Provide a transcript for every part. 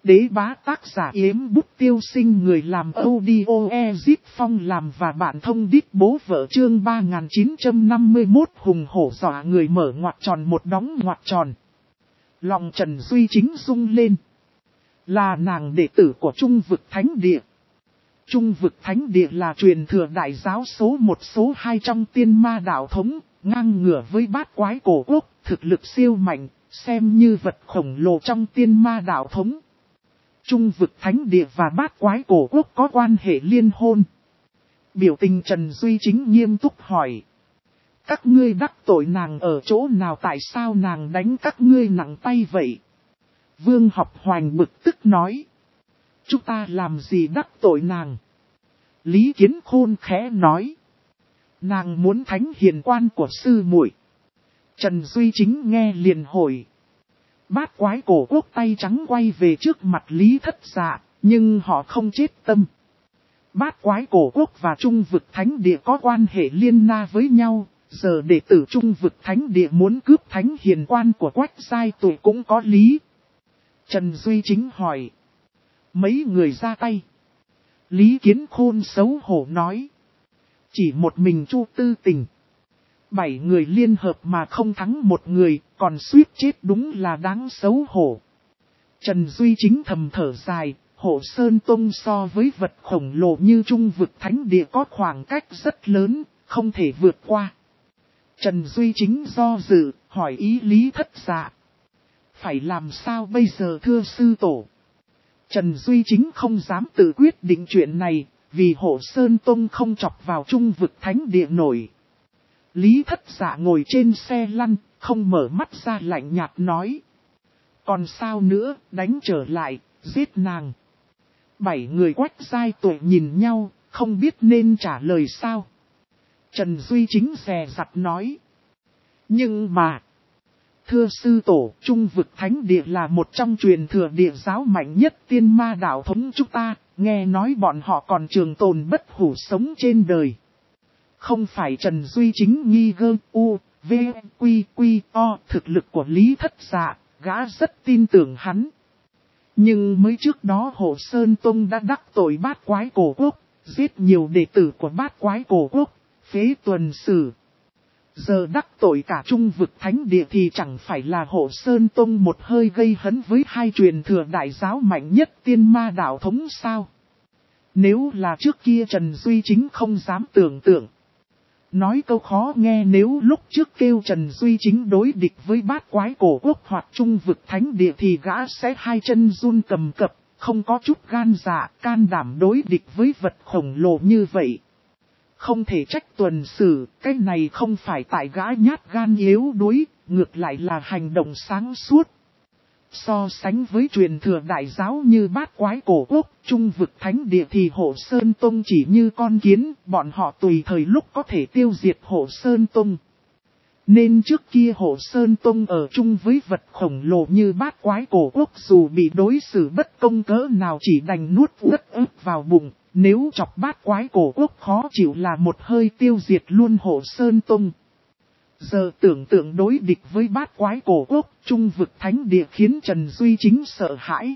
đế bá tác giả Yếm Bút Tiêu Sinh, người làm audio Ezip Phong làm và bạn thông đít bố vợ, chương 3951 hùng hổ dọa người, mở ngoặc tròn một đóng ngoặc tròn. Lòng Trần Duy Chính rung lên. Là nàng đệ tử của Trung Vực Thánh Địa. Trung Vực Thánh Địa là truyền thừa đại giáo số 1 số 2 trong Tiên Ma đạo thống, ngang ngửa với Bát Quái Cổ Quốc, thực lực siêu mạnh, xem như vật khổng lồ trong Tiên Ma đạo thống. Trung Vực Thánh Địa và Bát Quái Cổ Quốc có quan hệ liên hôn. Biểu tình Trần Duy Chính nghiêm túc hỏi. Các ngươi đắc tội nàng ở chỗ nào, tại sao nàng đánh các ngươi nặng tay vậy? Vương Học Hoành bực tức nói. Chúng ta làm gì đắc tội nàng? Lý Kiến Khôn khẽ nói. Nàng muốn thánh hiền quan của sư muội. Trần Duy Chính nghe liền hỏi. Bát Quái Cổ Quốc tay trắng quay về trước mặt Lý Thất Dạ, nhưng họ không chết tâm. Bát Quái Cổ Quốc và Trung Vực Thánh Địa có quan hệ liên na với nhau, giờ đệ tử Trung Vực Thánh Địa muốn cướp thánh hiền quan của Quách Giai Tụ cũng có lý. Trần Duy Chính hỏi. Mấy người ra tay? Lý Kiến Khôn xấu hổ nói. Chỉ một mình Chu Tư Tình. 7 người liên hợp mà không thắng một người, còn suýt chết, đúng là đáng xấu hổ. Trần Duy Chính thầm thở dài, Hộ Sơn Tông so với vật khổng lồ như Trung Vực Thánh Địa có khoảng cách rất lớn, không thể vượt qua. Trần Duy Chính do dự, hỏi ý Lý Thất Dạ. Phải làm sao bây giờ thưa sư tổ? Trần Duy Chính không dám tự quyết định chuyện này, vì Hộ Sơn Tông không chọc vào Trung Vực Thánh Địa nổi. Lý Thất Dạ ngồi trên xe lăn, không mở mắt ra, lạnh nhạt nói. Còn sao nữa, đánh trở lại, giết nàng. 7 người Quách Giai Tụ nhìn nhau, không biết nên trả lời sao. Trần Duy Chính dè dặt nói. Nhưng mà, thưa sư tổ, Trung Vực Thánh Địa là một trong truyền thừa địa giáo mạnh nhất Tiên Ma đạo thống chúng ta, nghe nói bọn họ còn trường tồn bất hủ sống trên đời. Không phải? Trần Duy Chính nghi ngờ. V, Quy, O, thực lực của Lý Thất Dạ, gã rất tin tưởng hắn. Nhưng mới trước đó Hộ Sơn Tông đã đắc tội Bát Quái Cổ Quốc, giết nhiều đệ tử của Bát Quái Cổ Quốc, phế tuần sử. Giờ đắc tội cả Trung Vực Thánh Địa thì chẳng phải là Hộ Sơn Tông một hơi gây hấn với hai truyền thừa đại giáo mạnh nhất Tiên Ma đạo thống sao? Nếu là trước kia Trần Duy Chính không dám tưởng tượng. Nói câu khó nghe, nếu lúc trước kêu Trần Duy Chính đối địch với Bát Quái Cổ Quốc hoặc Trung Vực Thánh Địa thì gã sẽ hai chân run cầm cập, không có chút gan dạ, can đảm đối địch với vật khổng lồ như vậy. Không thể trách tuần sử, cái này không phải tại gã nhát gan yếu đuối, ngược lại là hành động sáng suốt. So sánh với truyền thừa đại giáo như Bát Quái Cổ Quốc, Trung Vực Thánh Địa thì Hộ Sơn Tông chỉ như con kiến, bọn họ tùy thời lúc có thể tiêu diệt Hộ Sơn Tông. Nên trước kia Hộ Sơn Tông ở chung với vật khổng lồ như Bát Quái Cổ Quốc, dù bị đối xử bất công cỡ nào chỉ đành nuốt uất ức vào bụng, nếu chọc Bát Quái Cổ Quốc khó chịu là một hơi tiêu diệt luôn Hộ Sơn Tông. Giờ tưởng tượng đối địch với Bát Quái Cổ Quốc, Trung Vực Thánh Địa khiến Trần Duy Chính sợ hãi.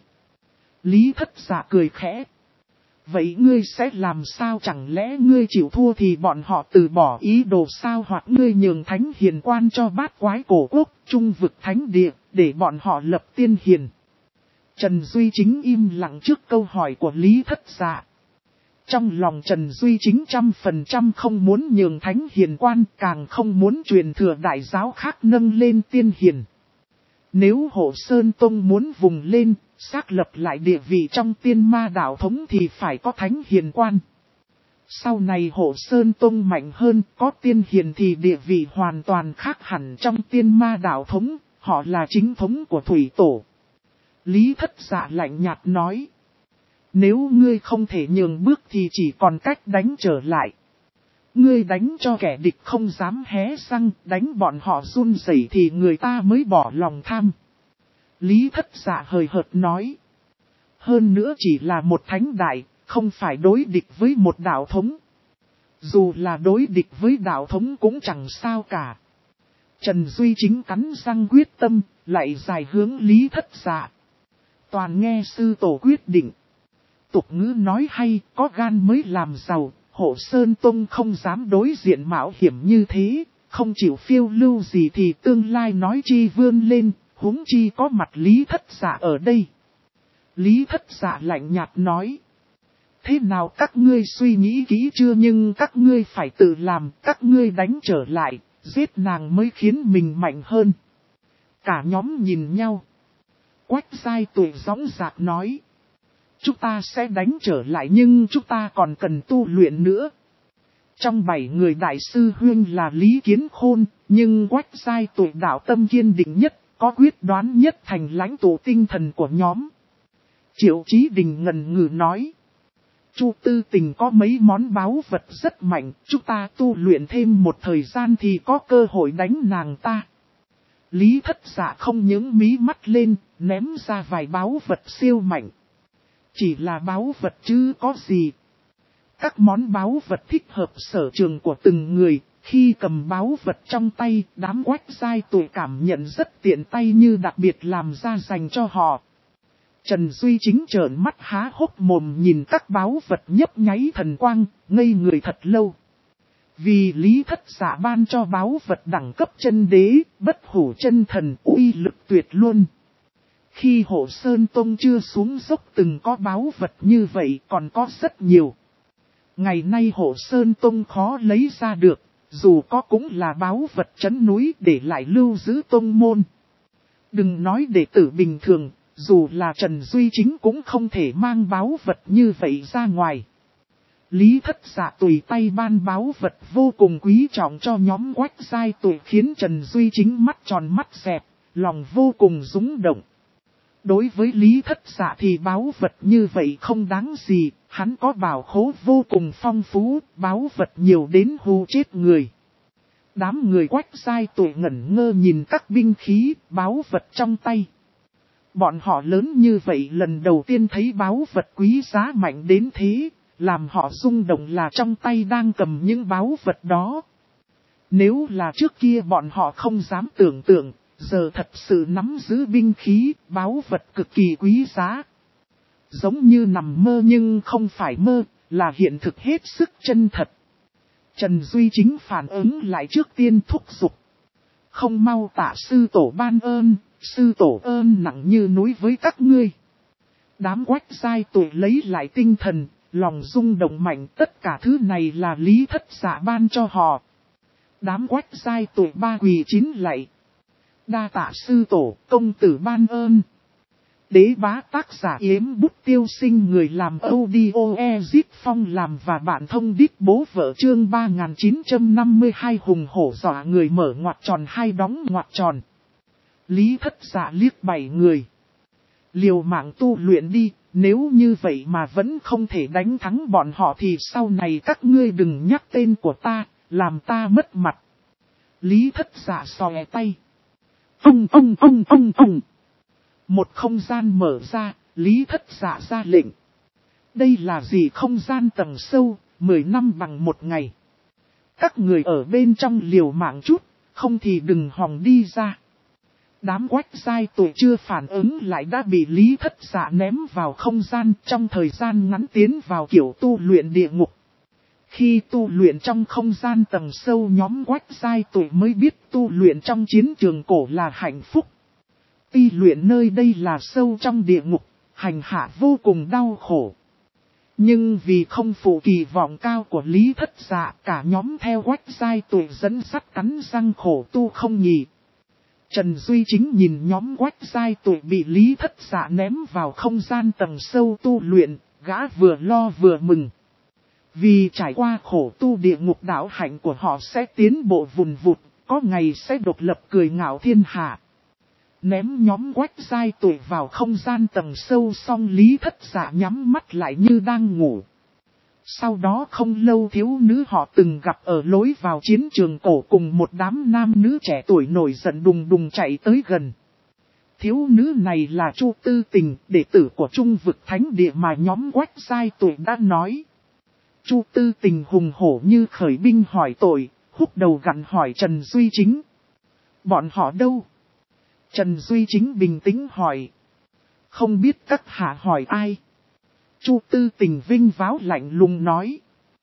Lý Thất Dạ cười khẽ. Vậy ngươi sẽ làm sao? Chẳng lẽ ngươi chịu thua thì bọn họ từ bỏ ý đồ sao? Hoặc ngươi nhường thánh hiền quan cho Bát Quái Cổ Quốc, Trung Vực Thánh Địa, để bọn họ lập tiên hiền? Trần Duy Chính im lặng trước câu hỏi của Lý Thất Dạ. Trong lòng Trần Duy Chính 100% không muốn nhường thánh hiền quan, càng không muốn truyền thừa đại giáo khác nâng lên tiên hiền. Nếu Hộ Sơn Tông muốn vùng lên, xác lập lại địa vị trong Tiên Ma đạo thống thì phải có thánh hiền quan. Sau này Hộ Sơn Tông mạnh hơn, có tiên hiền thì địa vị hoàn toàn khác hẳn trong Tiên Ma đạo thống, họ là chính thống của thủy tổ. Lý Thất Dạ lạnh nhạt nói. Nếu ngươi không thể nhường bước thì chỉ còn cách đánh trở lại. Ngươi đánh cho kẻ địch không dám hé răng, đánh bọn họ run rẩy thì người ta mới bỏ lòng tham. Lý Thất Dạ hời hợt nói. Hơn nữa chỉ là một thánh đại, không phải đối địch với một đạo thống. Dù là đối địch với đạo thống cũng chẳng sao cả. Trần Duy Chính cắn răng quyết tâm, lại dài hướng Lý Thất Dạ. Toàn nghe sư tổ quyết định. Tục ngữ nói hay, có gan mới làm giàu, Hộ Sơn Tông không dám đối diện mạo hiểm như thế, không chịu phiêu lưu gì thì tương lai nói chi vươn lên, huống chi có mặt Lý Thất Dạ ở đây. Lý Thất Dạ lạnh nhạt nói. Thế nào các ngươi suy nghĩ kỹ chưa, nhưng các ngươi phải tự làm, các ngươi đánh trở lại, giết nàng mới khiến mình mạnh hơn. Cả nhóm nhìn nhau. Quách Giai Tuệ dõng dạc nói. Chúng ta sẽ đánh trở lại nhưng chúng ta còn cần tu luyện nữa. Trong 7 người đại sư huynh là Lý Kiến Khôn, nhưng Quách Giai Tuệ đạo tâm kiên định nhất, có quyết đoán nhất thành lãnh tụ tinh thần của nhóm. Triệu Chí Đình ngần ngừ nói. Chu Tư Tình có mấy món báu vật rất mạnh, chúng ta tu luyện thêm một thời gian thì có cơ hội đánh nàng ta. Lý Thất Dạ không những mí mắt lên, ném ra vài báu vật siêu mạnh. Chỉ là báu vật chứ có gì. Các món báu vật thích hợp sở trường của từng người, khi cầm báu vật trong tay, đám Quách Giai Tuệ cảm nhận rất tiện tay như đặc biệt làm ra dành cho họ. Trần Duy Chính trợn mắt há hốc mồm nhìn các báu vật nhấp nháy thần quang, ngây người thật lâu. Vì Lý Thất Dạ ban cho báu vật đẳng cấp chân đế, bất hủ chân thần, uy lực tuyệt luôn. Khi Hộ Sơn Tông chưa xuống dốc từng có báu vật như vậy còn có rất nhiều. Ngày nay Hộ Sơn Tông khó lấy ra được, dù có cũng là báu vật trấn núi để lại lưu giữ tông môn. Đừng nói đệ tử bình thường, dù là Trần Duy Chính cũng không thể mang báu vật như vậy ra ngoài. Lý Thất Dạ tùy tay ban báu vật vô cùng quý trọng cho nhóm Quách Giai Tuệ khiến Trần Duy Chính mắt tròn mắt dẹt, lòng vô cùng rung động. Đối với Lý Thất Dạ thì báu vật như vậy không đáng gì, hắn có bảo khố vô cùng phong phú, báu vật nhiều đến hù chết người. Đám người Quách Giai Tuệ ngẩn ngơ nhìn các binh khí, báu vật trong tay. Bọn họ lớn như vậy lần đầu tiên thấy báu vật quý giá mạnh đến thế, làm họ rung động là trong tay đang cầm những báu vật đó. Nếu là trước kia bọn họ không dám tưởng tượng, giờ thật sự nắm giữ binh khí, báu vật cực kỳ quý giá. Giống như nằm mơ nhưng không phải mơ, là hiện thực hết sức chân thật. Trần Duy Chính phản ứng lại trước tiên thúc giục. Không mau tạ sư tổ ban ơn, sư tổ ơn nặng như núi với các ngươi. Đám Quách Giai Tuệ lấy lại tinh thần, lòng rung động mạnh, tất cả thứ này là Lý Thất Dạ ban cho họ. Đám Quách Giai Tuệ ba quỳ chín lạy. Đa tạ sư tổ, công tử ban ơn. Đế bá tác giả Yếm Bút Tiêu Sinh, người làm audio Ezip Phong làm và bạn thông đít bố vợ, chương 3952 hùng hổ dọa người mở ngoặc tròn hai đóng ngoặc tròn. Lý Thất Dạ liếc 7 người. Liều mạng tu luyện đi, nếu như vậy mà vẫn không thể đánh thắng bọn họ thì sau này các ngươi đừng nhắc tên của ta, làm ta mất mặt. Lý Thất Dạ xòe tay. Ông. Một không gian mở ra, Lý Thất Dạ ra lệnh. Đây là gì không gian tầng sâu, 10 năm bằng 1 ngày. Các người ở bên trong liều mạng chút, không thì đừng hòng đi ra. Đám Quách Giai Tuệ chưa phản ứng lại đã bị Lý Thất Dạ ném vào không gian, trong thời gian ngắn tiến vào kiểu tu luyện địa ngục. Khi tu luyện trong không gian tầng sâu, nhóm Quách Giai Tuệ mới biết tu luyện trong chiến trường cổ là hạnh phúc. Tuy luyện nơi đây là sâu trong địa ngục, hành hạ vô cùng đau khổ. Nhưng vì không phụ kỳ vọng cao của Lý Thất Dạ, cả nhóm theo Quách Giai Tuệ dẫn sắt cắn răng khổ tu không nghỉ. Trần Duy Chính nhìn nhóm Quách Giai Tuệ bị Lý Thất Dạ ném vào không gian tầng sâu tu luyện, gã vừa lo vừa mừng. Vì trải qua khổ tu địa ngục đạo hạnh của họ sẽ tiến bộ vùn vụt, có ngày sẽ độc lập cười ngạo thiên hạ. Ném nhóm Quách Giai Tuệ vào không gian tầng sâu xong, Lý Thất Dạ nhắm mắt lại như đang ngủ. Sau đó không lâu thiếu nữ họ từng gặp ở lối vào chiến trường cổ cùng một đám nam nữ trẻ tuổi nổi giận đùng đùng chạy tới gần. Thiếu nữ này là Chu Tư Tình, đệ tử của Trung Vực Thánh Địa mà nhóm Quách Giai Tuệ đã nói. Chu Tư Tình hùng hổ như khởi binh hỏi tội, húc đầu gặn hỏi Trần Duy Chính. Bọn họ đâu? Trần Duy Chính bình tĩnh hỏi. Không biết các hạ hỏi ai? Chu Tư Tình vinh váo lạnh lùng nói.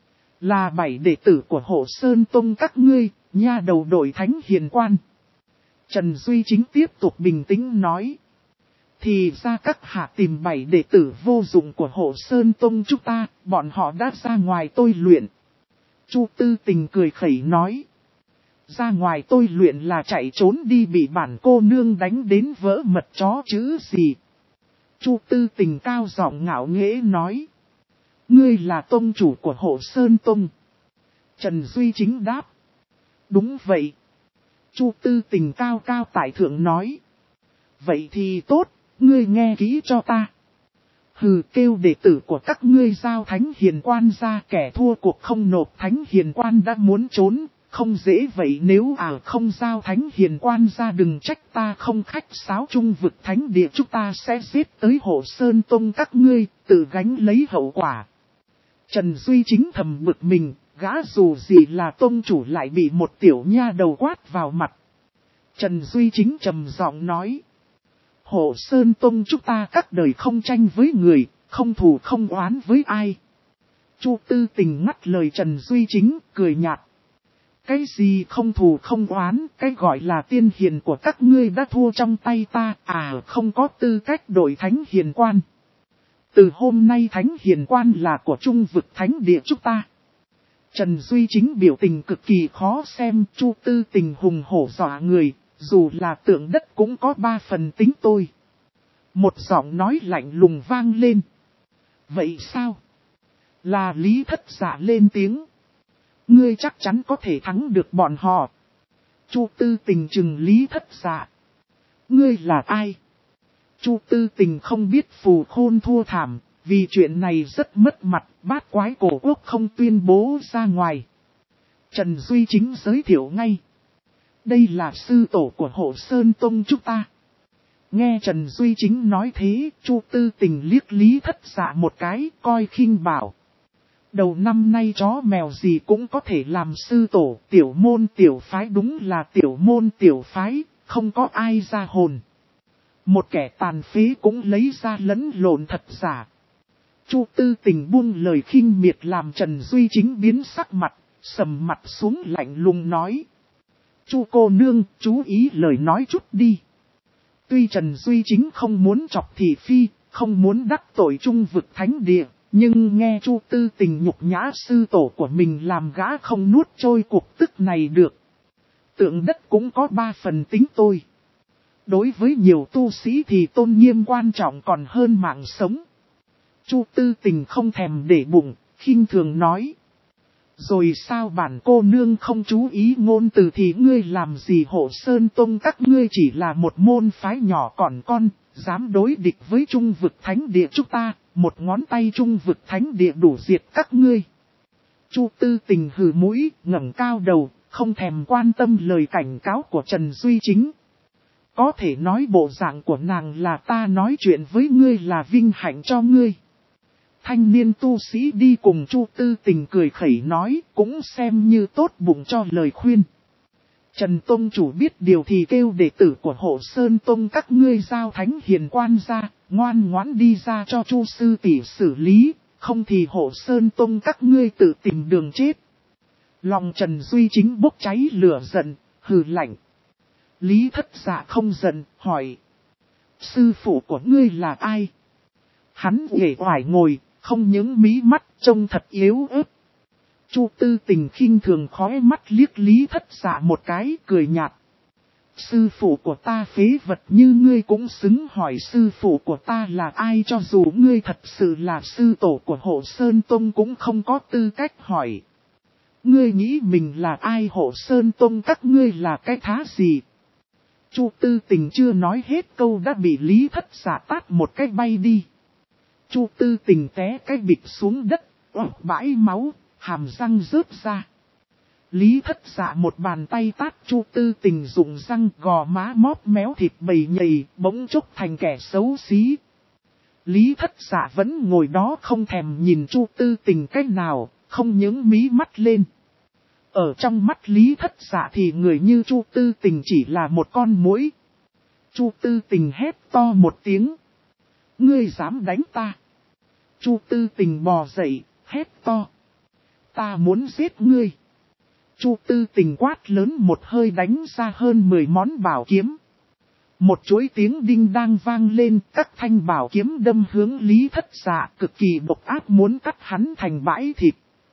Là 7 đệ tử của Hộ Sơn Tông các ngươi, nha đầu đội thánh hiền quan. Trần Duy Chính tiếp tục bình tĩnh nói. Thì ra các hạ tìm 7 đệ tử vô dụng của Hộ Sơn Tông chúng ta, bọn họ đã ra ngoài tôi luyện. Chu Tư Tình cười khẩy nói. Ra ngoài tôi luyện là chạy trốn đi bị bản cô nương đánh đến vỡ mật chó chứ gì. Chu Tư Tình cao giọng ngạo nghễ nói. Ngươi là tông chủ của Hộ Sơn Tông. Trần Duy Chính đáp. Đúng vậy. Chu Tư Tình cao cao tại thượng nói. Vậy thì tốt, ngươi nghe kỹ cho ta. Hừ, kêu đệ tử của các ngươi giao thánh hiền quan ra, kẻ thua cuộc không nộp thánh hiền quan đã muốn trốn, không dễ vậy. Nếu không giao thánh hiền quan ra, đừng trách ta không khách sáo. Trung vực thánh địa chúng ta sẽ giết tới Hộ Sơn Tông các ngươi, tự gánh lấy hậu quả. Trần Duy Chính thầm bực mình, gã dù gì là tông chủ lại bị một tiểu nha đầu quát vào mặt. Trần Duy Chính trầm giọng nói. Hộ Sơn Tông chúng ta các đời không tranh với người, không thù không oán với ai. Chu Tư Tình ngắt lời Trần Duy Chính, cười nhạt. Cái gì không thù không oán, cái gọi là tiên hiền của các ngươi đã thua trong tay ta, không có tư cách đổi thánh hiền quan. Từ hôm nay thánh hiền quan là của trung vực thánh địa chúng ta. Trần Duy Chính biểu tình cực kỳ khó xem. Chu Tư Tình hùng hổ dọa người, dù là tượng đất cũng có 3 phần tính tôi. Một giọng nói lạnh lùng vang lên. Vậy sao? Là Lý Thất Dạ lên tiếng. Ngươi chắc chắn có thể thắng được bọn họ. Chu Tư Tình trừng Lý Thất Dạ. Ngươi là ai? Chu Tư Tình không biết phù khôn thua thảm, vì chuyện này rất mất mặt, bát quái cổ quốc không tuyên bố ra ngoài. Trần Duy Chính giới thiệu ngay. Đây là sư tổ của Hộ Sơn Tông chúng ta. Nghe Trần Duy Chính nói thế, Chu Tư Tình liếc Lý Thất Dạ một cái, coi khinh bảo. Đầu năm nay chó mèo gì cũng có thể làm sư tổ, tiểu môn tiểu phái đúng là tiểu môn tiểu phái, không có ai ra hồn. Một kẻ tàn phế cũng lấy ra lẫn lộn thật giả. Chu Tư Tình buông lời khinh miệt làm Trần Duy Chính biến sắc mặt, sầm mặt xuống lạnh lùng nói. Chu cô nương, chú ý lời nói chút đi. Tuy Trần Duy Chính không muốn chọc thị phi, không muốn đắc tội trung vực thánh địa, nhưng nghe Chu Tư Tình nhục nhã sư tổ của mình làm gã không nuốt trôi cuộc tức này được. Tượng đất cũng có 3 phần tính tôi. Đối với nhiều tu sĩ thì tôn nghiêm quan trọng còn hơn mạng sống. Chu Tư Tình không thèm để bụng, khinh thường nói. Rồi sao bản cô nương không chú ý ngôn từ thì ngươi làm gì? Hộ Sơn Tông các ngươi chỉ là một môn phái nhỏ còn con, dám đối địch với trung vực thánh địa chúng ta, một ngón tay trung vực thánh địa đủ diệt các ngươi. Chu Tư Tình hừ mũi, ngẩng cao đầu, không thèm quan tâm lời cảnh cáo của Trần Duy Chính. Có thể nói bộ dạng của nàng là ta nói chuyện với ngươi là vinh hạnh cho ngươi. Thanh niên tu sĩ đi cùng Chu Tư Tình cười khẩy nói, cũng xem như tốt bụng cho lời khuyên. Trần Tông chủ biết điều thì kêu đệ tử của Hộ Sơn Tông các ngươi giao thánh hiền quan ra, ngoan ngoãn đi ra cho Chu sư tỷ xử lý, không thì Hộ Sơn Tông các ngươi tự tìm đường chết. Lòng Trần Duy Chính bốc cháy lửa giận, hừ lạnh. Lý Thất Dạ không giận, hỏi. Sư phụ của ngươi là ai? Hắn uể oải ngồi, không những mí mắt, trông thật yếu ớt. Chu Tư Tình khinh thường khói mắt liếc Lý Thất Dạ một cái, cười nhạt. Sư phụ của ta phế vật như ngươi cũng xứng hỏi sư phụ của ta là ai, cho dù ngươi thật sự là sư tổ của Hộ Sơn Tông cũng không có tư cách hỏi. Ngươi nghĩ mình là ai? Hộ Sơn Tông các ngươi là cái thá gì? Chu Tư Tình chưa nói hết câu đã bị Lý Thất Dạ tát một cái bay đi. Chu Tư Tình té cái bịch xuống đất, bãi máu, hàm răng rớt ra. Lý Thất Dạ một bàn tay tát Chu Tư Tình rụng răng, gò má móp méo thịt bầy nhầy, bỗng chốc thành kẻ xấu xí. Lý Thất Dạ vẫn ngồi đó không thèm nhìn Chu Tư Tình cách nào, không những mí mắt lên. Ở trong mắt Lý Thất Dạ thì người như Chu Tư Tình chỉ là một con muỗi. Chu Tư Tình hét to một tiếng. Ngươi dám đánh ta? Chu Tư Tình bò dậy, hét to. Ta muốn giết ngươi. Chu Tư Tình quát lớn một hơi đánh ra hơn 10 món bảo kiếm. Một chuỗi tiếng đinh đang vang lên, các thanh bảo kiếm đâm hướng Lý Thất Dạ cực kỳ độc ác muốn cắt hắn thành bãi thịt.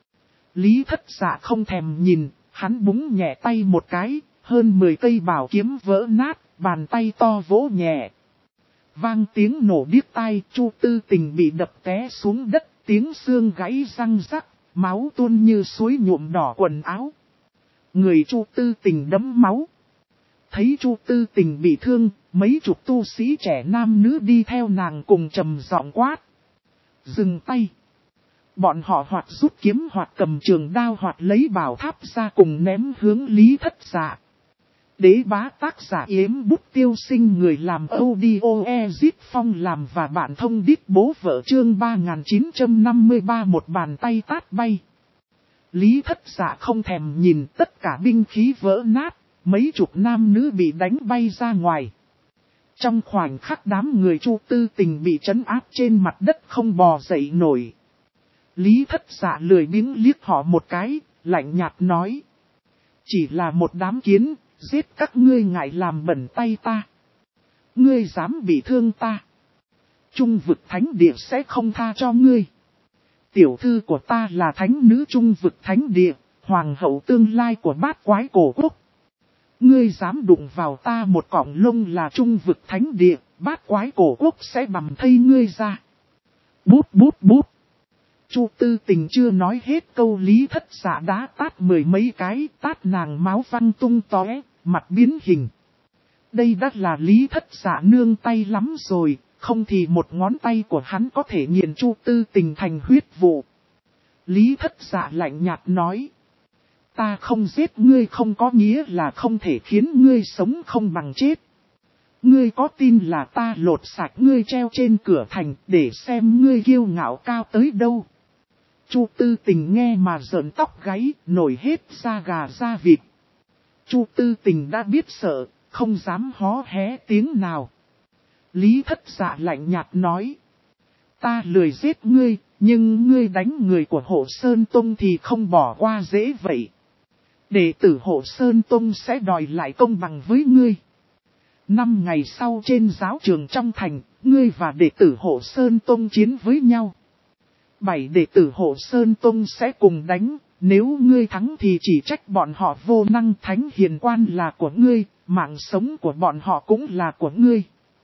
Lý Thất Dạ không thèm nhìn, hắn búng nhẹ tay một cái, hơn 10 cây bảo kiếm vỡ nát, bàn tay to vỗ nhẹ. Vang tiếng nổ điếc tai, Chu Tư Tình bị đập té xuống đất, tiếng xương gãy răng rắc, máu tuôn như suối nhuộm đỏ quần áo. Người Chu Tư Tình đẫm máu. Thấy Chu Tư Tình bị thương, mấy chục tu sĩ trẻ nam nữ đi theo nàng cùng trầm giọng quát. Dừng tay. Bọn họ hoặc rút kiếm hoặc cầm trường đao hoặc lấy bảo tháp ra cùng ném hướng Lý Thất Dạ. Đế bá tác giả Yếm Bút Tiêu Sinh, người làm audio Ezit Phong làm và bạn thông đít bố vợ, chương 3953 một bàn tay tát bay. Lý Thất Dạ không thèm nhìn, tất cả binh khí vỡ nát, mấy chục nam nữ bị đánh bay ra ngoài. Trong khoảnh khắc đám người Chu Tư Tình bị trấn áp trên mặt đất không bò dậy nổi. Lý Thất Dạ lười biếng liếc họ một cái, lạnh nhạt nói. Chỉ là một đám kiến, giết các ngươi ngại làm bẩn tay ta. Ngươi dám bị thương ta. Trung vực thánh địa sẽ không tha cho ngươi. Tiểu thư của ta là thánh nữ trung vực thánh địa, hoàng hậu tương lai của bát quái cổ quốc. Ngươi dám đụng vào ta một cọng lông là trung vực thánh địa, bát quái cổ quốc sẽ bầm thây ngươi ra. Bút bút bút. Chu Tư Tình chưa nói hết câu, Lý Thất Dạ đá tát 10 mấy cái, tát nàng máu văng tung tóe, mặt biến hình. Đây đã là Lý Thất Dạ nương tay lắm rồi, không thì một ngón tay của hắn có thể nghiền Chu Tư Tình thành huyết vụ. Lý Thất Dạ lạnh nhạt nói. Ta không giết ngươi không có nghĩa là không thể khiến ngươi sống không bằng chết. Ngươi có tin là ta lột sạch ngươi treo trên cửa thành để xem ngươi kiêu ngạo cao tới đâu? Chu Tư Tình nghe mà rợn tóc gáy, nổi hết da gà da vịt. Chu Tư Tình đã biết sợ, không dám hó hé tiếng nào. Lý Thất Dạ lạnh nhạt nói. Ta lười giết ngươi, nhưng ngươi đánh người của Hộ Sơn Tông thì không bỏ qua dễ vậy. Đệ tử Hộ Sơn Tông sẽ đòi lại công bằng với ngươi. 5 ngày sau trên giáo trường trong thành, ngươi và đệ tử Hộ Sơn Tông chiến với nhau. 7 đệ tử Hộ Sơn Tông sẽ cùng đánh, nếu ngươi thắng thì chỉ trách bọn họ vô năng, thánh hiền quan là của ngươi, mạng sống của bọn họ cũng là của ngươi.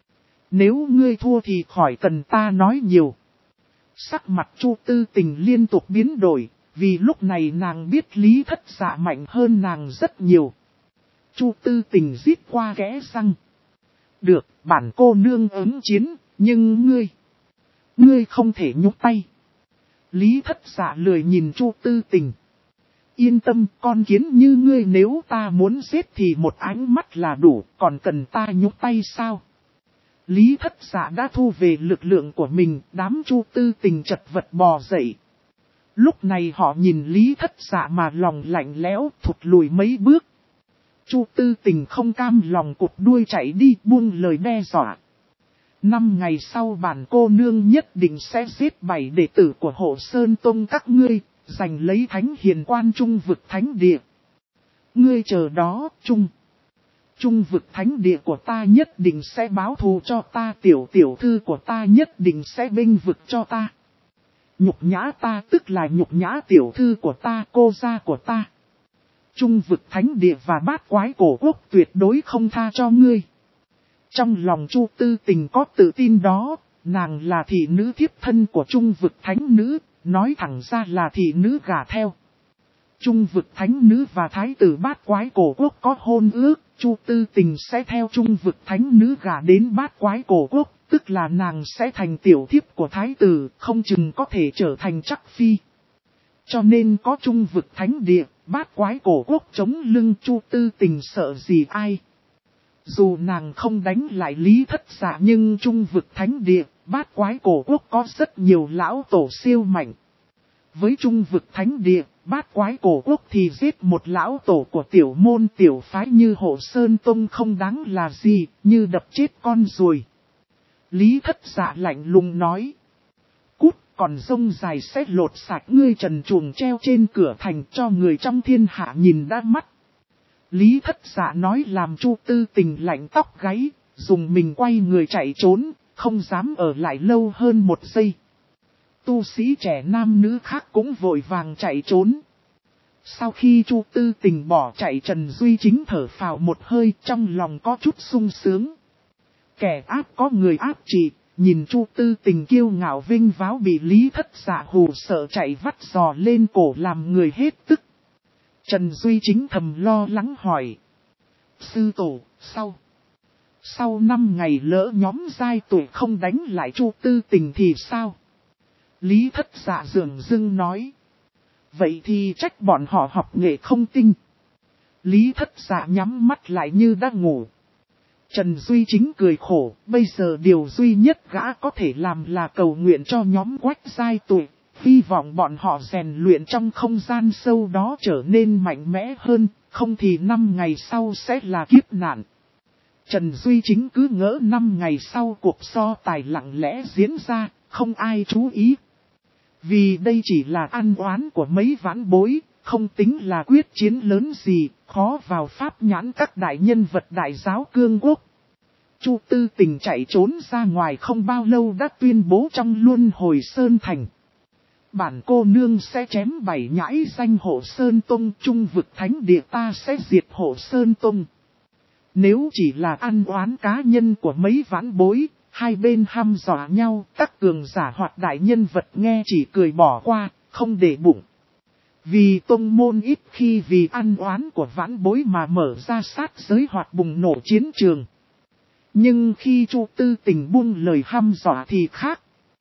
Nếu ngươi thua thì khỏi cần ta nói nhiều. Sắc mặt Chu Tư Tình liên tục biến đổi, vì lúc này nàng biết Lý Thất Dạ mạnh hơn nàng rất nhiều. Chu Tư Tình rít qua kẽ răng. Được, bản cô nương ứng chiến, nhưng ngươi không thể nhúc tay. Lý Thất Dạ lười nhìn Chu Tư Tình. Yên tâm, con kiến như ngươi, nếu ta muốn giết thì một ánh mắt là đủ, còn cần ta nhúc tay sao? Lý Thất Dạ đã thu về lực lượng của mình, đám Chu Tư Tình chật vật bò dậy. Lúc này họ nhìn Lý Thất Dạ mà lòng lạnh lẽo, thụt lùi mấy bước. Chu Tư Tình không cam lòng cụt đuôi chạy đi, buông lời đe dọa. 5 ngày sau bản cô nương nhất định sẽ giết 7 đệ tử của Hộ Sơn Tông các ngươi, giành lấy thánh hiền quan trung vực thánh địa. Ngươi chờ đó, trung vực thánh địa của ta nhất định sẽ báo thù cho ta, tiểu thư của ta nhất định sẽ bênh vực cho ta. Nhục nhã ta tức là nhục nhã tiểu thư của ta, cô gia của ta. Trung vực thánh địa và bát quái cổ quốc tuyệt đối không tha cho ngươi. Trong lòng Chu Tư Tình có tự tin đó, nàng là thị nữ thiếp thân của trung vực thánh nữ, nói thẳng ra là thị nữ gả theo. Trung vực thánh nữ và thái tử bát quái cổ quốc có hôn ước, Chu Tư Tình sẽ theo trung vực thánh nữ gả đến bát quái cổ quốc, tức là nàng sẽ thành tiểu thiếp của thái tử, không chừng có thể trở thành chắc phi. Cho nên có trung vực thánh địa, bát quái cổ quốc chống lưng, Chu Tư Tình sợ gì ai. Dù nàng không đánh lại Lý Thất Dạ nhưng trung vực thánh địa, bát quái cổ quốc có rất nhiều lão tổ siêu mạnh. Với trung vực thánh địa, bát quái cổ quốc thì giết một lão tổ của tiểu môn tiểu phái như Hộ Sơn Tông không đáng là gì, như đập chết con ruồi. Lý Thất Dạ lạnh lùng nói. Cút, còn rông dài sẽ lột sạch ngươi trần truồng treo trên cửa thành cho người trong thiên hạ nhìn đã mắt. Lý Thất Dạ nói làm Chu Tư Tình lạnh tóc gáy, dùng mình quay người chạy trốn, không dám ở lại lâu hơn một giây. Tu sĩ trẻ nam nữ khác cũng vội vàng chạy trốn. Sau khi Chu Tư Tình bỏ chạy, Trần Duy Chính thở phào một hơi, trong lòng có chút sung sướng. Kẻ ác có người ác trị, nhìn Chu Tư Tình kiêu ngạo vinh váo bị Lý Thất Dạ hù sợ chạy vắt giò lên cổ làm người hết tức. Trần Duy Chính thầm lo lắng hỏi. Sư tổ, sau 5 ngày lỡ nhóm giai tuổi không đánh lại Chu Tư Tình thì sao? Lý Thất Dạ dường dưng nói. Vậy thì trách bọn họ học nghệ không tinh. Lý Thất Dạ nhắm mắt lại như đã ngủ. Trần Duy Chính cười khổ, bây giờ điều duy nhất gã có thể làm là cầu nguyện cho nhóm Quách giai tuổi, hy vọng bọn họ rèn luyện trong không gian sâu đó trở nên mạnh mẽ hơn, không thì 5 ngày sau sẽ là kiếp nạn. Trần Duy Chính cứ ngỡ 5 ngày sau cuộc so tài lặng lẽ diễn ra, không ai chú ý. Vì đây chỉ là ăn oán của mấy vãn bối, không tính là quyết chiến lớn gì, khó vào pháp nhãn các đại nhân vật đại giáo cương quốc. Chu Tư Tình chạy trốn ra ngoài không bao lâu đã tuyên bố trong Luân Hồi Sơn Thành. Bản cô nương sẽ chém 7 nhãi danh Hộ Sơn Tông, trung vực thánh địa ta sẽ diệt Hộ Sơn Tông. Nếu chỉ là ăn oán cá nhân của mấy vãn bối, hai bên hăm dọa nhau, các cường giả hoặc đại nhân vật nghe chỉ cười bỏ qua, không để bụng. Vì tông môn ít khi vì ăn oán của vãn bối mà mở ra sát giới hoặc bùng nổ chiến trường. Nhưng khi Chu Tư Tình buông lời hăm dọa thì khác.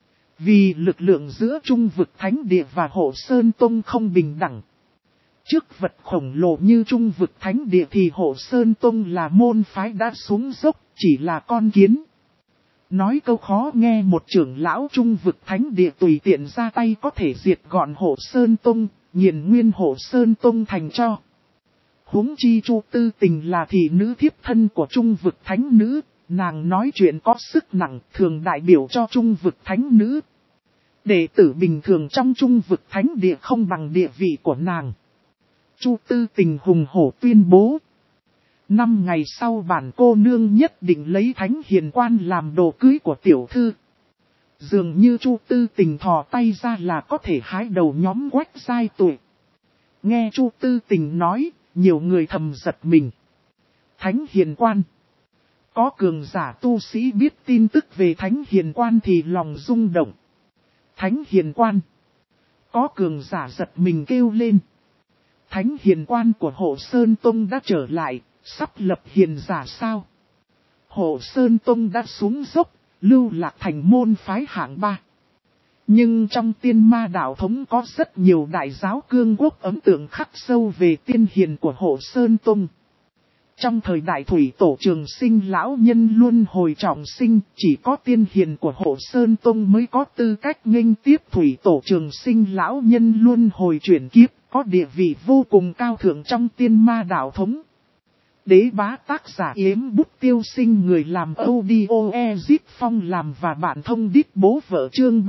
Vì lực lượng giữa trung vực thánh địa và Hộ Sơn Tông không bình đẳng. Trước vật khổng lồ như trung vực thánh địa thì Hộ Sơn Tông là môn phái đã xuống dốc, chỉ là con kiến. Nói câu khó nghe, một trưởng lão trung vực thánh địa tùy tiện ra tay có thể diệt gọn Hộ Sơn Tông, nghiền nguyên Hộ Sơn Tông thành cho. Huống chi Chu Tư Tình là thị nữ thiếp thân của trung vực thánh nữ, nàng nói chuyện có sức nặng, thường đại biểu cho trung vực thánh nữ. Đệ tử bình thường trong trung vực thánh địa không bằng địa vị của nàng. Chu Tư Tình hùng hổ tuyên bố. 5 ngày sau bản cô nương nhất định lấy Thánh Hiền Quan làm đồ cưới của tiểu thư. Dường như Chu Tư Tình thò tay ra là có thể hái đầu nhóm Quách giai tuổi. Nghe Chu Tư Tình nói, nhiều người thầm giật mình. Thánh Hiền Quan. Có cường giả tu sĩ biết tin tức về Thánh Hiền Quan thì lòng rung động. Thánh Hiền Quan. Có cường giả giật mình kêu lên. Thánh Hiền Quan của Hộ Sơn Tông đã trở lại, sắp lập hiền giả sao? Hộ Sơn Tông đã xuống dốc, lưu lạc thành môn phái hạng 3. Nhưng trong Tiên Ma đạo thống có rất nhiều đại giáo cương quốc ấn tượng khắc sâu về tiên hiền của Hộ Sơn Tông. Trong thời đại thủy tổ Trường Sinh lão nhân luân hồi trọng sinh, chỉ có tiên hiền của Hộ Sơn Tông mới có tư cách nghênh tiếp thủy tổ Trường Sinh lão nhân luân hồi chuyển kiếp, có địa vị vô cùng cao thượng trong Tiên Ma đạo thống. Đế bá tác giả Yếm Bút Tiêu Sinh, người làm audio Ezip Phong làm và bạn thông đít bố vợ, chương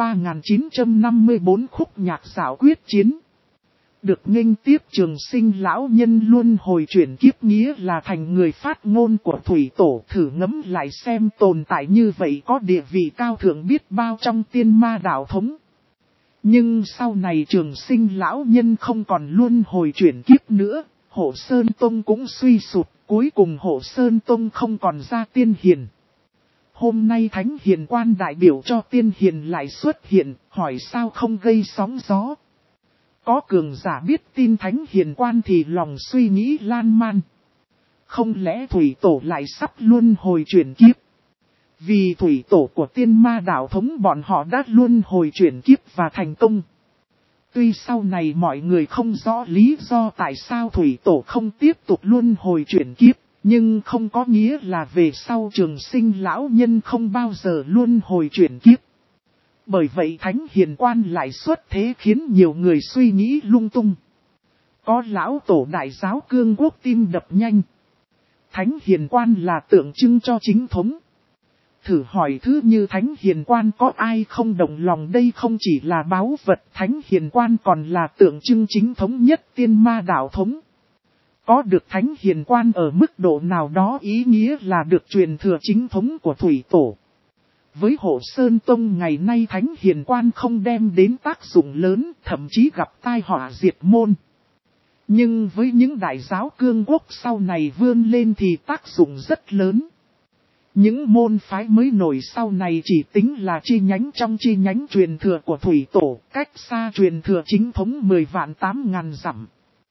3954 khúc nhạc xảo quyết chiến. Được nghênh tiếp Trường Sinh lão nhân luân hồi chuyển kiếp nghĩa là thành người phát ngôn của thủy tổ, thử ngẫm lại xem tồn tại như vậy có địa vị cao thượng biết bao trong Tiên Ma đạo thống. Nhưng sau này Trường Sinh lão nhân không còn luân hồi chuyển kiếp nữa, Hộ Sơn Tông cũng suy sụp, cuối cùng Hộ Sơn Tông không còn ra tiên hiền. Hôm nay Thánh Hiền Quan đại biểu cho tiên hiền lại xuất hiện, hỏi sao không gây sóng gió. Có cường giả biết tin Thánh Hiền Quan thì lòng suy nghĩ lan man. Không lẽ thủy tổ lại sắp luân hồi chuyển kiếp? Vì thủy tổ của Tiên Ma đạo thống bọn họ đã luân hồi chuyển kiếp và thành công. Tuy sau này mọi người không rõ lý do tại sao thủy tổ không tiếp tục luân hồi chuyển kiếp, nhưng không có nghĩa là về sau Trường Sinh lão nhân không bao giờ luân hồi chuyển kiếp. Bởi vậy Thánh Hiền Quan lại xuất thế khiến nhiều người suy nghĩ lung tung. Có lão tổ đại giáo cương quốc tim đập nhanh. Thánh Hiền Quan là tượng trưng cho chính thống. Thử hỏi thứ như Thánh Hiền Quan có ai không đồng lòng, đây không chỉ là báu vật, Thánh Hiền Quan còn là tượng trưng chính thống nhất tiên ma đạo thống. Có được Thánh Hiền Quan ở mức độ nào đó ý nghĩa là được truyền thừa chính thống của Thủy Tổ. Với Hộ Sơn Tông ngày nay Thánh Hiền Quan không đem đến tác dụng lớn, thậm chí gặp tai họa diệt môn. Nhưng với những đại giáo cương quốc sau này vươn lên thì tác dụng rất lớn. Những môn phái mới nổi sau này chỉ tính là chi nhánh trong chi nhánh truyền thừa của Thủy Tổ, cách xa truyền thừa chính thống 10 vạn 8.000 dặm.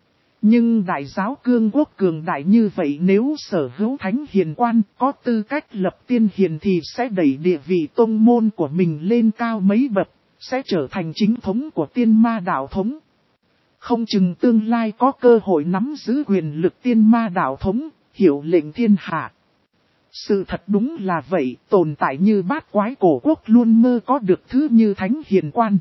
Nhưng đại giáo cương quốc cường đại như vậy, nếu sở hữu Thánh Hiền Quan có tư cách lập tiên hiền thì sẽ đẩy địa vị tông môn của mình lên cao mấy bậc, sẽ trở thành chính thống của tiên ma đạo thống. Không chừng tương lai có cơ hội nắm giữ quyền lực tiên ma đạo thống, hiệu lệnh thiên hạ. Sự thật đúng là vậy, tồn tại như Bát Quái cổ quốc luôn mơ có được thứ như Thánh Hiền Quan.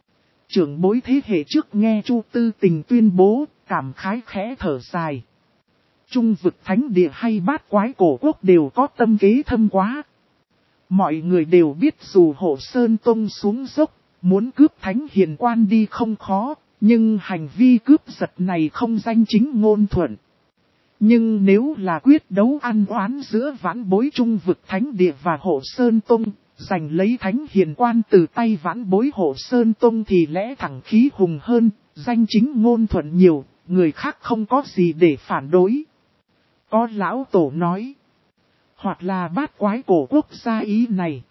Trưởng bối thế hệ trước nghe Chu Tư Tình tuyên bố, cảm khái khẽ thở dài. Trung vực thánh địa hay Bát Quái cổ quốc đều có tâm kế thâm quá. Mọi người đều biết dù Hộ Sơn Tông xuống dốc, muốn cướp Thánh Hiền Quan đi không khó, nhưng hành vi cướp giật này không danh chính ngôn thuận. Nhưng nếu là quyết đấu ăn oán giữa vãn bối Trung vực thánh địa và Hộ Sơn Tông, giành lấy Thánh Hiền Quan từ tay vãn bối Hộ Sơn Tông thì lẽ thẳng khí hùng hơn, danh chính ngôn thuận nhiều, người khác không có gì để phản đối. Có lão tổ nói, hoặc là Bát Quái cổ quốc gia ý này.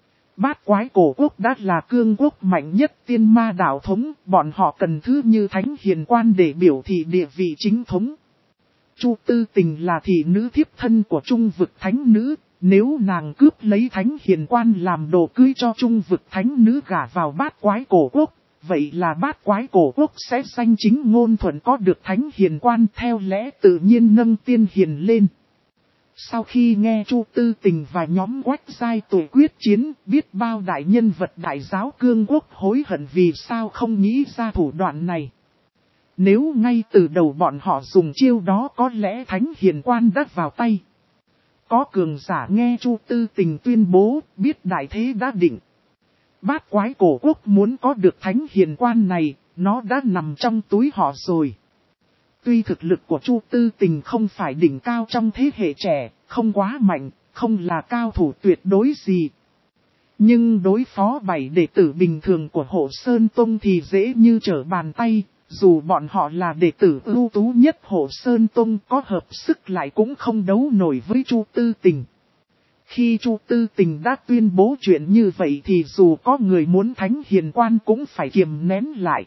Bát Quái cổ quốc đã là cương quốc mạnh nhất tiên ma đạo thống, bọn họ cần thứ như Thánh Hiền Quan để biểu thị địa vị chính thống. Chu Tư Tình là thị nữ thiếp thân của Trung vực thánh nữ, nếu nàng cướp lấy Thánh Hiền Quan làm đồ cưới cho Trung vực thánh nữ gả vào Bát Quái cổ quốc, vậy là Bát Quái cổ quốc sẽ danh chính ngôn thuận có được Thánh Hiền Quan, theo lẽ tự nhiên nâng tiên hiền lên. Sau khi nghe Chu Tư Tình và nhóm Quách Giai tuổi quyết chiến, biết bao đại nhân vật đại giáo cương quốc hối hận vì sao không nghĩ ra thủ đoạn này. Nếu ngay từ đầu bọn họ dùng chiêu đó có lẽ Thánh Hiền Quan đã vào tay. Có cường giả nghe Chu Tư Tình tuyên bố, biết đại thế đã định. Bát Quái cổ quốc muốn có được Thánh Hiền Quan này, nó đã nằm trong túi họ rồi. Tuy thực lực của Chu Tư Tình không phải đỉnh cao trong thế hệ trẻ, không quá mạnh, không là cao thủ tuyệt đối gì. Nhưng đối phó 7 đệ tử bình thường của Hộ Sơn Tông thì dễ như trở bàn tay, dù bọn họ là đệ tử ưu tú nhất Hộ Sơn Tông có hợp sức lại cũng không đấu nổi với Chu Tư Tình. Khi Chu Tư Tình đã tuyên bố chuyện như vậy thì dù có người muốn Thánh Hiền Quan cũng phải kiềm nén lại.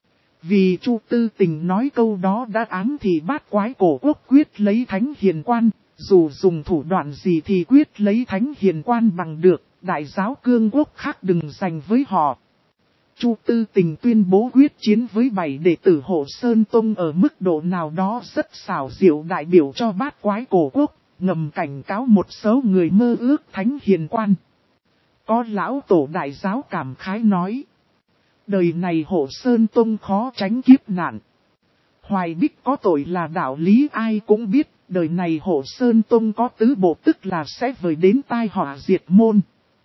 Vì Chu Tư Tình nói câu đó đã ám thì Bát Quái cổ quốc quyết lấy Thánh Hiền Quan, dù dùng thủ đoạn gì thì quyết lấy Thánh Hiền Quan bằng được, đại giáo cương quốc khác đừng giành với họ. Chu Tư Tình tuyên bố quyết chiến với 7 đệ tử Hộ Sơn Tông ở mức độ nào đó rất xảo diệu, đại biểu cho Bát Quái cổ quốc, ngầm cảnh cáo một số người mơ ước Thánh Hiền Quan. Có lão tổ đại giáo cảm khái nói, đời này Hộ Sơn Tông khó tránh kiếp nạn. Hoài Bích có tội là đạo lý ai cũng biết, đời này Hộ Sơn Tông có tứ bộ tức là sẽ vời đến tai họa diệt môn.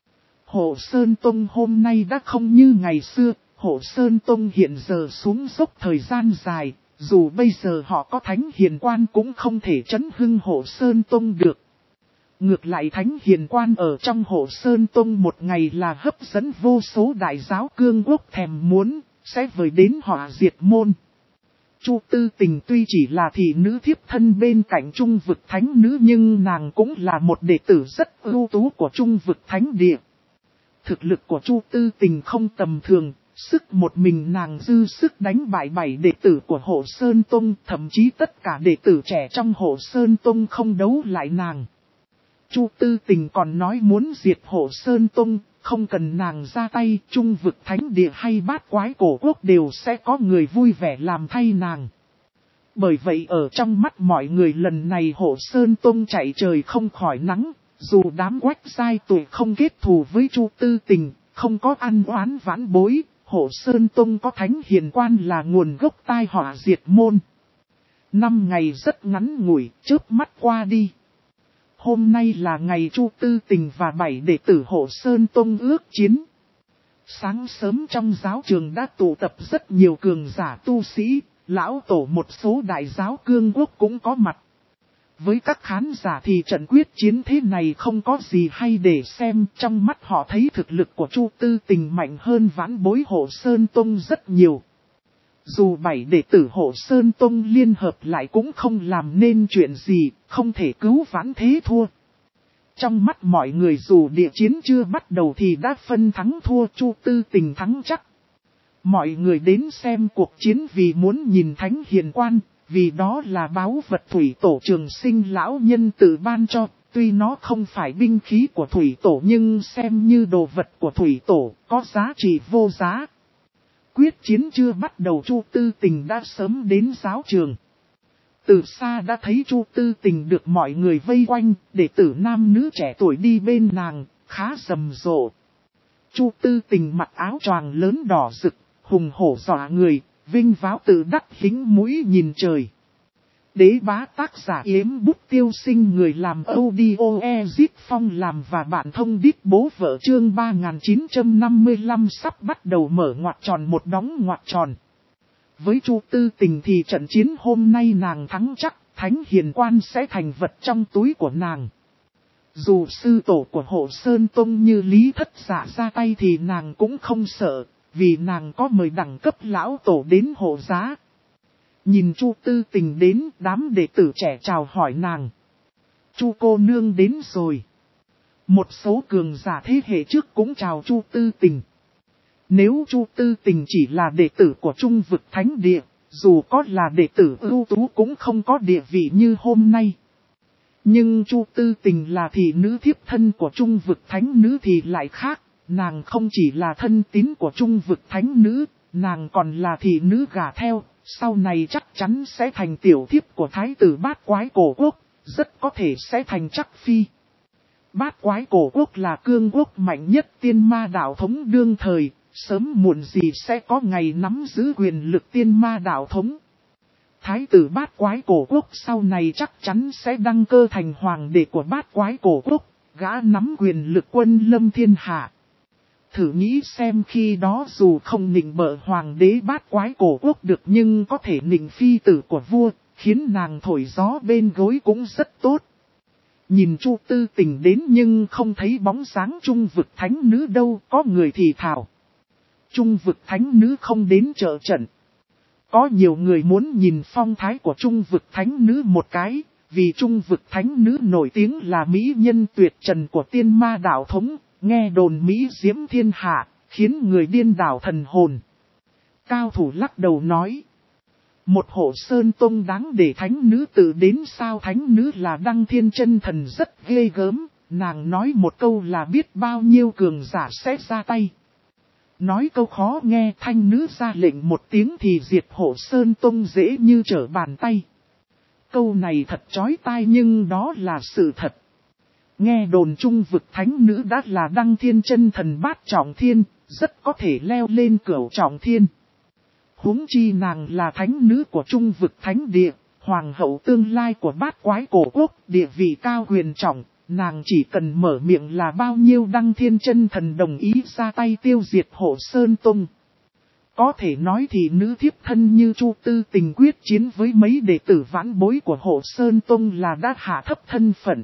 Hộ Sơn Tông hôm nay đã không như ngày xưa, Hộ Sơn Tông hiện giờ xuống dốc thời gian dài, dù bây giờ họ có Thánh Hiền Quan cũng không thể trấn hưng Hộ Sơn Tông được. Ngược lại Thánh Hiền Quan ở trong Hộ Sơn Tông một ngày là hấp dẫn vô số đại giáo cương quốc thèm muốn, sẽ vời đến họa diệt môn. Chu Tư Tình tuy chỉ là thị nữ thiếp thân bên cạnh Trung vực thánh nữ nhưng nàng cũng là một đệ tử rất ưu tú của Trung vực thánh địa. Thực lực của Chu Tư Tình không tầm thường, sức một mình nàng dư sức đánh bại 7 đệ tử của Hộ Sơn Tông, thậm chí tất cả đệ tử trẻ trong Hộ Sơn Tông không đấu lại nàng. Chu Tư Tình còn nói muốn diệt Hộ Sơn Tông, không cần nàng ra tay, Trung vực thánh địa hay Bát Quái cổ quốc đều sẽ có người vui vẻ làm thay nàng. Bởi vậy ở trong mắt mọi người lần này Hộ Sơn Tông chạy trời không khỏi nắng, dù đám Quách Giai tuổi không kết thù với Chu Tư Tình, không có ăn oán vãn bối, Hộ Sơn Tông có Thánh Hiền Quan là nguồn gốc tai họa diệt môn. 5 ngày rất ngắn ngủi, chớp mắt qua đi. Hôm nay là ngày Chu Tư Tình và 7 đệ tử Hộ Sơn Tông ước chiến. Sáng sớm trong giáo trường đã tụ tập rất nhiều cường giả tu sĩ, lão tổ một số đại giáo cương quốc cũng có mặt. Với các khán giả thì trận quyết chiến thế này không có gì hay để xem, trong mắt họ thấy thực lực của Chu Tư Tình mạnh hơn vãn bối Hộ Sơn Tông rất nhiều. Dù 7 đệ tử Hộ Sơn Tông liên hợp lại cũng không làm nên chuyện gì, không thể cứu vãn thế thua. Trong mắt mọi người dù địa chiến chưa bắt đầu thì đã phân thắng thua, Chu Tư Tình thắng chắc. Mọi người đến xem cuộc chiến vì muốn nhìn Thánh Hiền Quan, vì đó là báu vật thủy tổ Trường Sinh lão nhân tự ban cho. Tuy nó không phải binh khí của thủy tổ nhưng xem như đồ vật của thủy tổ, có giá trị vô giá. Quyết chiến chưa bắt đầu, Chu Tư Tình đã sớm đến giáo trường. Từ xa đã thấy Chu Tư Tình được mọi người vây quanh, đệ tử nam nữ trẻ tuổi đi bên nàng, khá rầm rộ. Chu Tư Tình mặc áo choàng lớn đỏ rực, hùng hổ dọa người, vinh váo tự đắc hính mũi nhìn trời. Đế bá tác giả Yếm Bút Tiêu Sinh, người làm audio Ezip Phong làm và bạn thông đít bố vợ, chương 3955 sắp bắt đầu mở ngoặc tròn một đóng ngoặc tròn. Với Chu Tư Tình thì trận chiến hôm nay nàng thắng chắc, Thánh Hiền Quan sẽ thành vật trong túi của nàng. Dù sư tổ của Hộ Sơn Tông như Lý Thất Dạ ra tay thì nàng cũng không sợ, vì nàng có mời đẳng cấp lão tổ đến hộ giá. Nhìn Chu Tư Tình đến, đám đệ tử trẻ chào hỏi nàng. Chu cô nương đến rồi. Một số cường giả thế hệ trước cũng chào Chu Tư Tình. Nếu Chu Tư Tình chỉ là đệ tử của Trung Vực Thánh Địa, dù có là đệ tử ưu tú cũng không có địa vị như hôm nay. Nhưng Chu Tư Tình là thị nữ thiếp thân của Trung Vực Thánh Nữ thì lại khác, nàng không chỉ là thân tín của Trung Vực Thánh Nữ, nàng còn là thị nữ gả theo, sau này chắc chắn sẽ thành tiểu thiếp của Thái tử Bát Quái Cổ Quốc, rất có thể sẽ thành chắc phi. Bát Quái Cổ Quốc là cương quốc mạnh nhất tiên ma đạo thống đương thời, sớm muộn gì sẽ có ngày nắm giữ quyền lực tiên ma đạo thống. Thái tử Bát Quái Cổ Quốc sau này chắc chắn sẽ đăng cơ thành hoàng đệ của Bát Quái Cổ Quốc, gã nắm quyền lực quân lâm thiên hạ. Thử nghĩ xem khi đó dù không nịnh bợ hoàng đế Bát Quái Cổ Quốc được nhưng có thể nịnh phi tử của vua, khiến nàng thổi gió bên gối cũng rất tốt. Nhìn Chu Tư Tình đến nhưng không thấy bóng dáng Trung Vực Thánh Nữ đâu, có người thì thào. Trung Vực Thánh Nữ không đến trợ trận. Có nhiều người muốn nhìn phong thái của Trung Vực Thánh Nữ một cái, vì Trung Vực Thánh Nữ nổi tiếng là mỹ nhân tuyệt trần của tiên ma đạo thống, nghe đồn mỹ diễm thiên hạ, khiến người điên đảo thần hồn. Cao thủ lắc đầu nói. Một Hộ Sơn Tông đáng để Thánh Nữ tự đến sao? Thánh Nữ là Đăng Thiên Chân Thần rất ghê gớm, nàng nói một câu là biết bao nhiêu cường giả sẽ ra tay. Nói câu khó nghe, Thanh Nữ ra lệnh một tiếng thì diệt Hộ Sơn Tông dễ như trở bàn tay. Câu này thật chói tai nhưng đó là sự thật. Nghe đồn Trung Vực Thánh Nữ đã là Đăng Thiên Chân Thần bát trọng thiên, rất có thể leo lên cửu trọng thiên. Huống chi nàng là Thánh Nữ của Trung Vực Thánh Địa, hoàng hậu tương lai của Bát Quái Cổ Quốc, địa vị cao quyền trọng. Nàng chỉ cần mở miệng là bao nhiêu Đăng Thiên Chân Thần đồng ý ra tay tiêu diệt Hộ Sơn Tông. Có thể nói thì nữ thiếp thân như Chu Tư Tình quyết chiến với mấy đệ tử vãn bối của Hộ Sơn Tông là đã hạ thấp thân phận.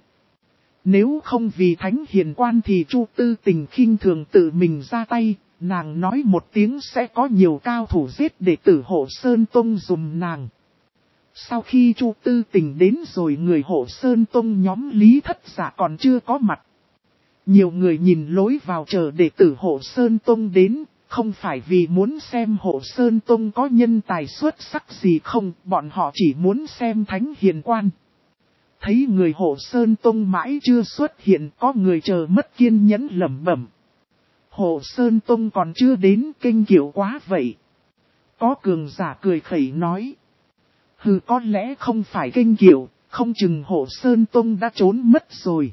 Nếu không vì Thánh Hiền Quan thì Chu Tư Tình khinh thường tự mình ra tay, nàng nói một tiếng sẽ có nhiều cao thủ giết đệ tử Hộ Sơn Tông dùm nàng. Sau khi Chu Tư Tình đến rồi người Hộ Sơn Tông nhóm Lý Thất Dạ còn chưa có mặt. Nhiều người nhìn lối vào chờ đệ tử Hộ Sơn Tông đến, không phải vì muốn xem Hộ Sơn Tông có nhân tài xuất sắc gì không, bọn họ chỉ muốn xem Thánh Hiền Quan. Thấy người Hộ Sơn Tông mãi chưa xuất hiện, có người chờ mất kiên nhẫn lẩm bẩm. Hộ Sơn Tông còn chưa đến, kinh kiểu quá vậy. Có cường giả cười khẩy nói. Hừ, có lẽ không phải kinh kiểu, không chừng Hộ Sơn Tông đã trốn mất rồi.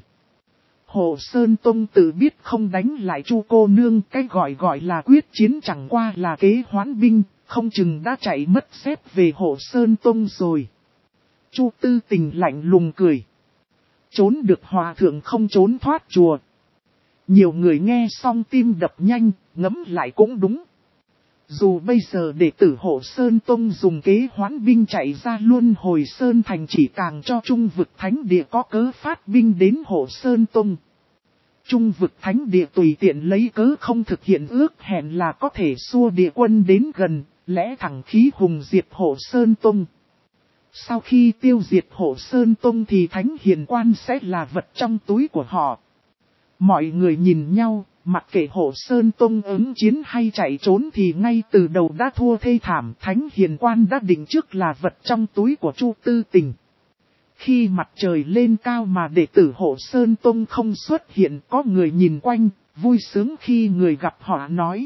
Hộ Sơn Tông tự biết không đánh lại Chu cô nương, cái gọi là quyết chiến chẳng qua là kế hoán binh, không chừng đã chạy mất xếp về Hộ Sơn Tông rồi. Chu Tư Tình lạnh lùng cười. Trốn được hòa thượng không trốn thoát chùa. Nhiều người nghe xong tim đập nhanh, ngẫm lại cũng đúng. Dù bây giờ đệ tử Hộ Sơn Tông dùng kế hoán binh chạy ra luôn hồi Sơn Thành chỉ càng cho Trung vực Thánh Địa có cớ phát binh đến Hộ Sơn Tông. Trung vực Thánh Địa tùy tiện lấy cớ không thực hiện ước hẹn là có thể xua địa quân đến gần, lẽ thẳng khí hùng diệt Hộ Sơn Tông. Sau khi tiêu diệt Hộ Sơn Tông thì Thánh Hiền Quan sẽ là vật trong túi của họ. Mọi người nhìn nhau, mặc kệ Hộ Sơn Tông ứng chiến hay chạy trốn thì ngay từ đầu đã thua thê thảm. Thánh Hiền Quan đã định trước là vật trong túi của Chu Tư Tình. Khi mặt trời lên cao mà đệ tử Hộ Sơn Tông không xuất hiện, có người nhìn quanh, vui sướng khi người gặp họ nói.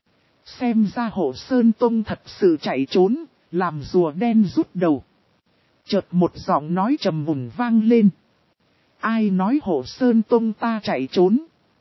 Xem ra Hộ Sơn Tông thật sự chạy trốn, làm rùa đen rút đầu. Chợt một giọng nói trầm mùn vang lên. Ai nói Hộ Sơn Tông ta chạy trốn?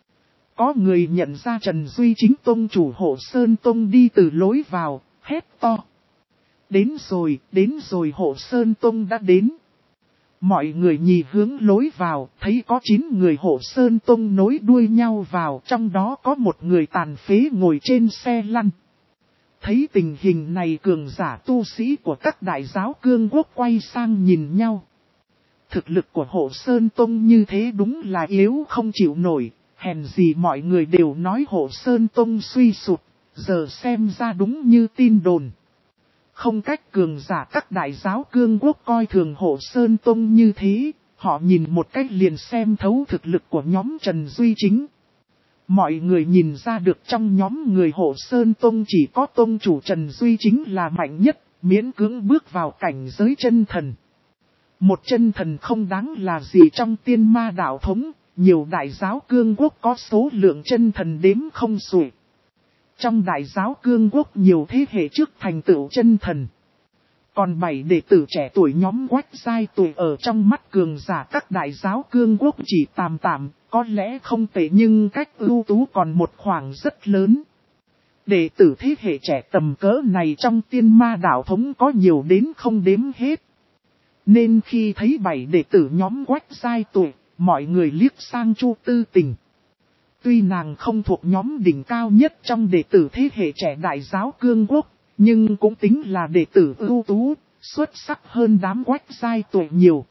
Có người nhận ra Trần Duy Chính Tông chủ Hộ Sơn Tông đi từ lối vào, hét to. Đến rồi Hộ Sơn Tông đã đến. Mọi người nhìn hướng lối vào, thấy có 9 người Hộ Sơn Tông nối đuôi nhau vào, trong đó có một người tàn phế ngồi trên xe lăn. Thấy tình hình này cường giả tu sĩ của các đại giáo cương quốc quay sang nhìn nhau. Thực lực của Hộ Sơn Tông như thế đúng là yếu không chịu nổi, hèn gì mọi người đều nói Hộ Sơn Tông suy sụp, giờ xem ra đúng như tin đồn. Không cách cường giả các đại giáo cương quốc coi thường Hộ Sơn Tông như thế, họ nhìn một cách liền xem thấu thực lực của nhóm Trần Duy Chính. Mọi người nhìn ra được trong nhóm người Hộ Sơn Tông chỉ có tông chủ Trần Duy Chính là mạnh nhất, miễn cưỡng bước vào cảnh giới chân thần. Một chân thần không đáng là gì trong tiên ma đạo thống, nhiều đại giáo cương quốc có số lượng chân thần đếm không xuể. Trong đại giáo cương quốc nhiều thế hệ trước thành tựu chân thần. Còn 7 đệ tử trẻ tuổi nhóm Quách Giai tuổi ở trong mắt cường giả các đại giáo cương quốc chỉ tạm tạm, có lẽ không tệ nhưng cách ưu tú còn một khoảng rất lớn. Đệ tử thế hệ trẻ tầm cỡ này trong tiên ma đạo thống có nhiều đến không đếm hết. Nên khi thấy 7 đệ tử nhóm Quách Giai tuổi, mọi người liếc sang Chu Tư Tình. Tuy nàng không thuộc nhóm đỉnh cao nhất trong đệ tử thế hệ trẻ đại giáo cương quốc, nhưng cũng tính là đệ tử ưu tú, xuất sắc hơn đám Quách Giai tuổi nhiều.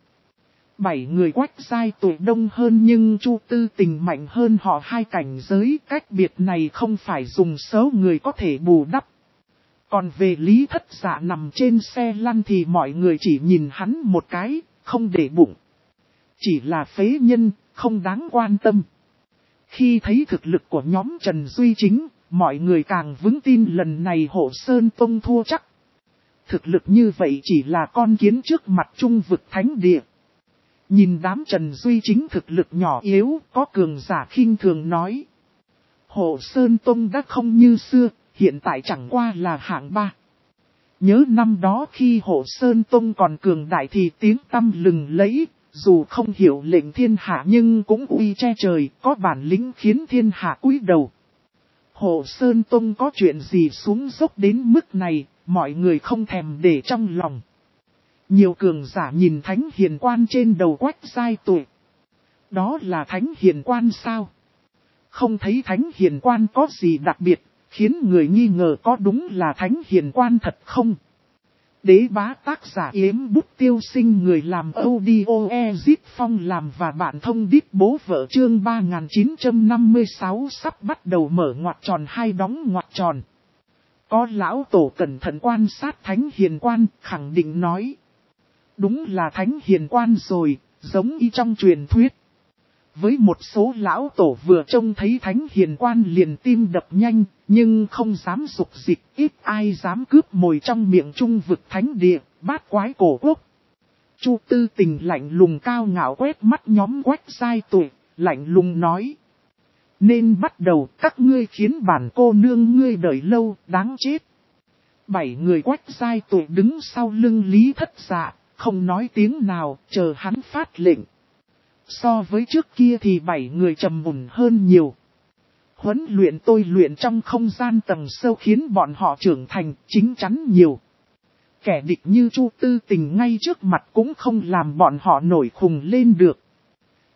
7 người Quách Giai tuổi đông hơn nhưng Chu Tư Tình mạnh hơn họ 2 cảnh giới, cách biệt này không phải dùng số người có thể bù đắp. Còn về Lý Thất Dạ nằm trên xe lăn thì mọi người chỉ nhìn hắn một cái, không để bụng. Chỉ là phế nhân, không đáng quan tâm. Khi thấy thực lực của nhóm Trần Duy Chính, mọi người càng vững tin lần này Hộ Sơn Tông thua chắc. Thực lực như vậy chỉ là con kiến trước mặt Trung vực Thánh Địa. Nhìn đám Trần Duy Chính thực lực nhỏ yếu, có cường giả khinh thường nói. Hộ Sơn Tông đã không như xưa, hiện tại chẳng qua là hạng 3. Nhớ năm đó khi Hộ Sơn Tông còn cường đại thì tiếng tăm lừng lẫy, dù không hiểu lệnh thiên hạ nhưng cũng uy che trời, có bản lĩnh khiến thiên hạ cúi đầu. Hộ Sơn Tông có chuyện gì xuống dốc đến mức này, mọi người không thèm để trong lòng. Nhiều cường giả nhìn Thánh Hiền Quan trên đầu Quách Giai tuổi. Đó là Thánh Hiền Quan sao? Không thấy Thánh Hiền Quan có gì đặc biệt, khiến người nghi ngờ có đúng là Thánh Hiền Quan thật không? Đế Bá tác giả Yếm Bút Tiêu Sinh, người làm audio Ezit Phong làm và bạn thông đít bố vợ, chương 3956 sắp bắt đầu mở ngoặc tròn hay đóng ngoặc tròn. Có lão tổ cẩn thận quan sát Thánh Hiền Quan, khẳng định nói. Đúng là Thánh Hiền Quan rồi, giống y trong truyền thuyết. Với một số lão tổ vừa trông thấy Thánh Hiền Quan liền tim đập nhanh, nhưng không dám dục dịch, ít ai dám cướp mồi trong miệng Trung vực Thánh Địa, bát quái cổ quốc. Chu Tư Tình lạnh lùng cao ngạo quét mắt nhóm Quách Giai tuổi, lạnh lùng nói. Nên bắt đầu, các ngươi khiến bản cô nương ngươi đợi lâu, đáng chết. 7 người Quách Giai tuổi đứng sau lưng Lý Thất Dạ, không nói tiếng nào, chờ hắn phát lệnh. So với trước kia thì 7 người trầm mùn hơn nhiều. Huấn luyện tôi luyện trong không gian tầng sâu khiến bọn họ trưởng thành, chín chắn nhiều. Kẻ địch như Chu Tư Tình ngay trước mặt cũng không làm bọn họ nổi khùng lên được.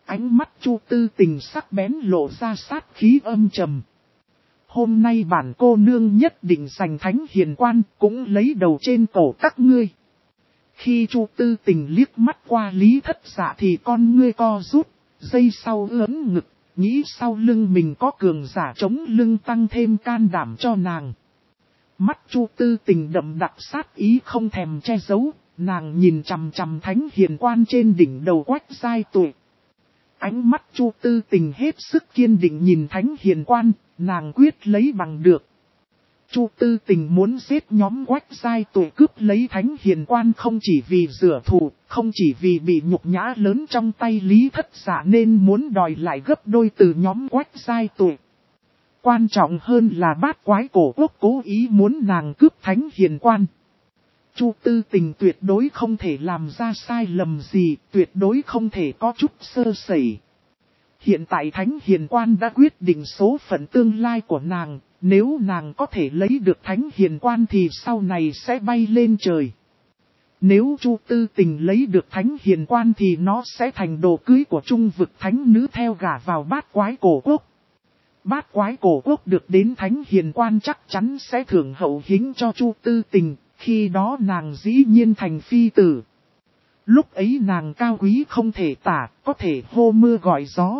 Ánh mắt Chu Tư Tình sắc bén lộ ra sát khí âm trầm. Hôm nay bản cô nương nhất định giành thánh hiền quan, cũng lấy đầu trên cổ các ngươi. Khi Chu Tư Tình liếc mắt qua Lý Thất Dạ thì con ngươi co rút, giây sau ớn ngực, nghĩ sau lưng mình có cường giả chống lưng tăng thêm can đảm cho nàng. Mắt Chu Tư Tình đậm đặc sát ý không thèm che giấu, nàng nhìn chằm chằm thánh hiền quan trên đỉnh đầu Quách Giai Tuệ. Ánh mắt Chu Tư Tình hết sức kiên định nhìn thánh hiền quan, nàng quyết lấy bằng được. Chu Tư Tình muốn giết nhóm Quách Giai Tuệ cướp lấy thánh hiền quan không chỉ vì rửa thù, không chỉ vì bị nhục nhã lớn trong tay Lý Thất Dạ nên muốn đòi lại gấp đôi từ nhóm Quách Giai Tuệ. Quan trọng hơn là Bát Quái Cổ Quốc cố ý muốn nàng cướp thánh hiền quan. Chu Tư Tình tuyệt đối không thể làm ra sai lầm gì, tuyệt đối không thể có chút sơ sẩy. Hiện tại thánh hiền quan đã quyết định số phận tương lai của nàng, nếu nàng có thể lấy được thánh hiền quan thì sau này sẽ bay lên trời. Nếu Chu Tư Tình lấy được thánh hiền quan thì nó sẽ thành đồ cưới của trung vực thánh nữ theo gả vào Bát Quái Cổ Quốc. Bát Quái Cổ Quốc được đến thánh hiền quan chắc chắn sẽ thưởng hậu hĩnh cho Chu Tư Tình, khi đó nàng dĩ nhiên thành phi tử. Lúc ấy nàng cao quý không thể tả, có thể hô mưa gọi gió.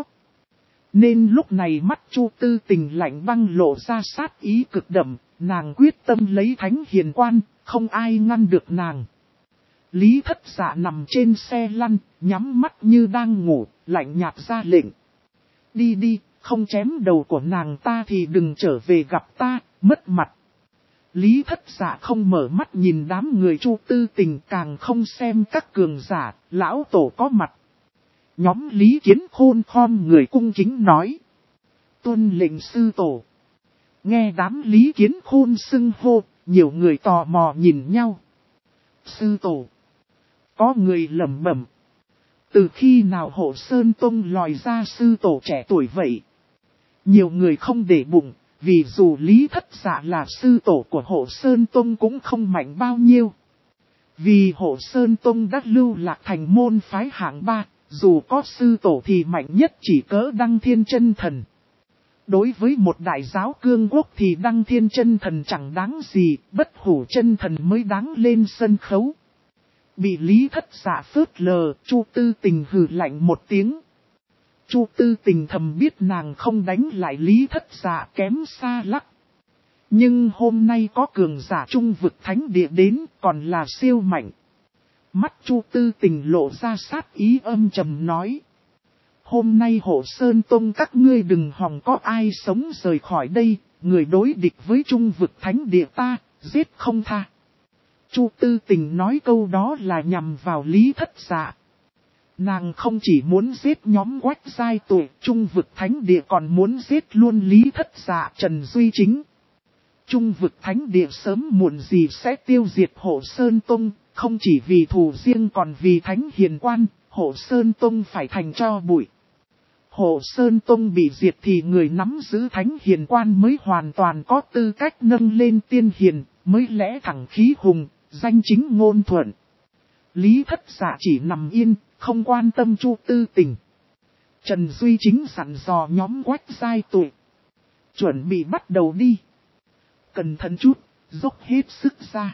Nên lúc này mắt Chu Tư Tình lạnh băng lộ ra sát ý cực đậm, nàng quyết tâm lấy thánh hiền quan, không ai ngăn được nàng. Lý Thất Dạ nằm trên xe lăn, nhắm mắt như đang ngủ, lạnh nhạt ra lệnh. Đi đi, không chém đầu của nàng ta thì đừng trở về gặp ta, mất mặt. Lý Thất Dạ không mở mắt nhìn đám người Chu Tư Tình, càng không xem các cường giả, lão tổ có mặt. Nhóm Lý Kiến Khôn khom người cung kính nói. Tuân lệnh sư tổ. Nghe đám Lý Kiến Khôn xưng hô, nhiều người tò mò nhìn nhau. Sư tổ. Có người lẩm bẩm. Từ khi nào Hộ Sơn Tông lòi ra sư tổ trẻ tuổi vậy? Nhiều người không để bụng, vì dù Lý Thất Dạ là sư tổ của Hộ Sơn Tông cũng không mạnh bao nhiêu. Vì Hộ Sơn Tông đã lưu lạc thành môn phái hạng 3, dù có sư tổ thì mạnh nhất chỉ cỡ Đăng Thiên Chân Thần. Đối với một đại giáo cương quốc thì Đăng Thiên Chân Thần chẳng đáng gì, Bất Hủ Chân Thần mới đáng lên sân khấu. Bị Lý Thất Dạ phớt lờ, Chu Tư Tình hừ lạnh một tiếng. Chu Tư Tình thầm biết nàng không đánh lại Lý Thất Dạ, kém xa lắc. Nhưng hôm nay có cường giả trung vực thánh địa đến, còn là siêu mạnh. Mắt Chu Tư Tình lộ ra sát ý âm trầm nói. Hôm nay Hộ Sơn Tông các ngươi đừng hòng có ai sống rời khỏi đây, người đối địch với trung vực thánh địa ta, giết không tha. Chu Tư Tình nói câu đó là nhằm vào Lý Thất Dạ. Nàng không chỉ muốn giết nhóm Quách Giai Tuệ, trung vực thánh địa còn muốn giết luôn Lý Thất Dạ, Trần Duy Chính. Trung vực thánh địa sớm muộn gì sẽ tiêu diệt Hộ Sơn Tông, không chỉ vì thù riêng còn vì thánh hiền quan, Hộ Sơn Tông phải thành tro bụi. Hộ Sơn Tông bị diệt thì người nắm giữ thánh hiền quan mới hoàn toàn có tư cách nâng lên tiên hiền, mới lẽ thẳng khí hùng, danh chính ngôn thuận. Lý Thất Dạ chỉ nằm yên, không quan tâm Chu Tư Tình. Trần Duy Chính dặn dò nhóm Quách Giai Tuệ. Chuẩn bị bắt đầu đi. Cẩn thận chút, dốc hết sức ra.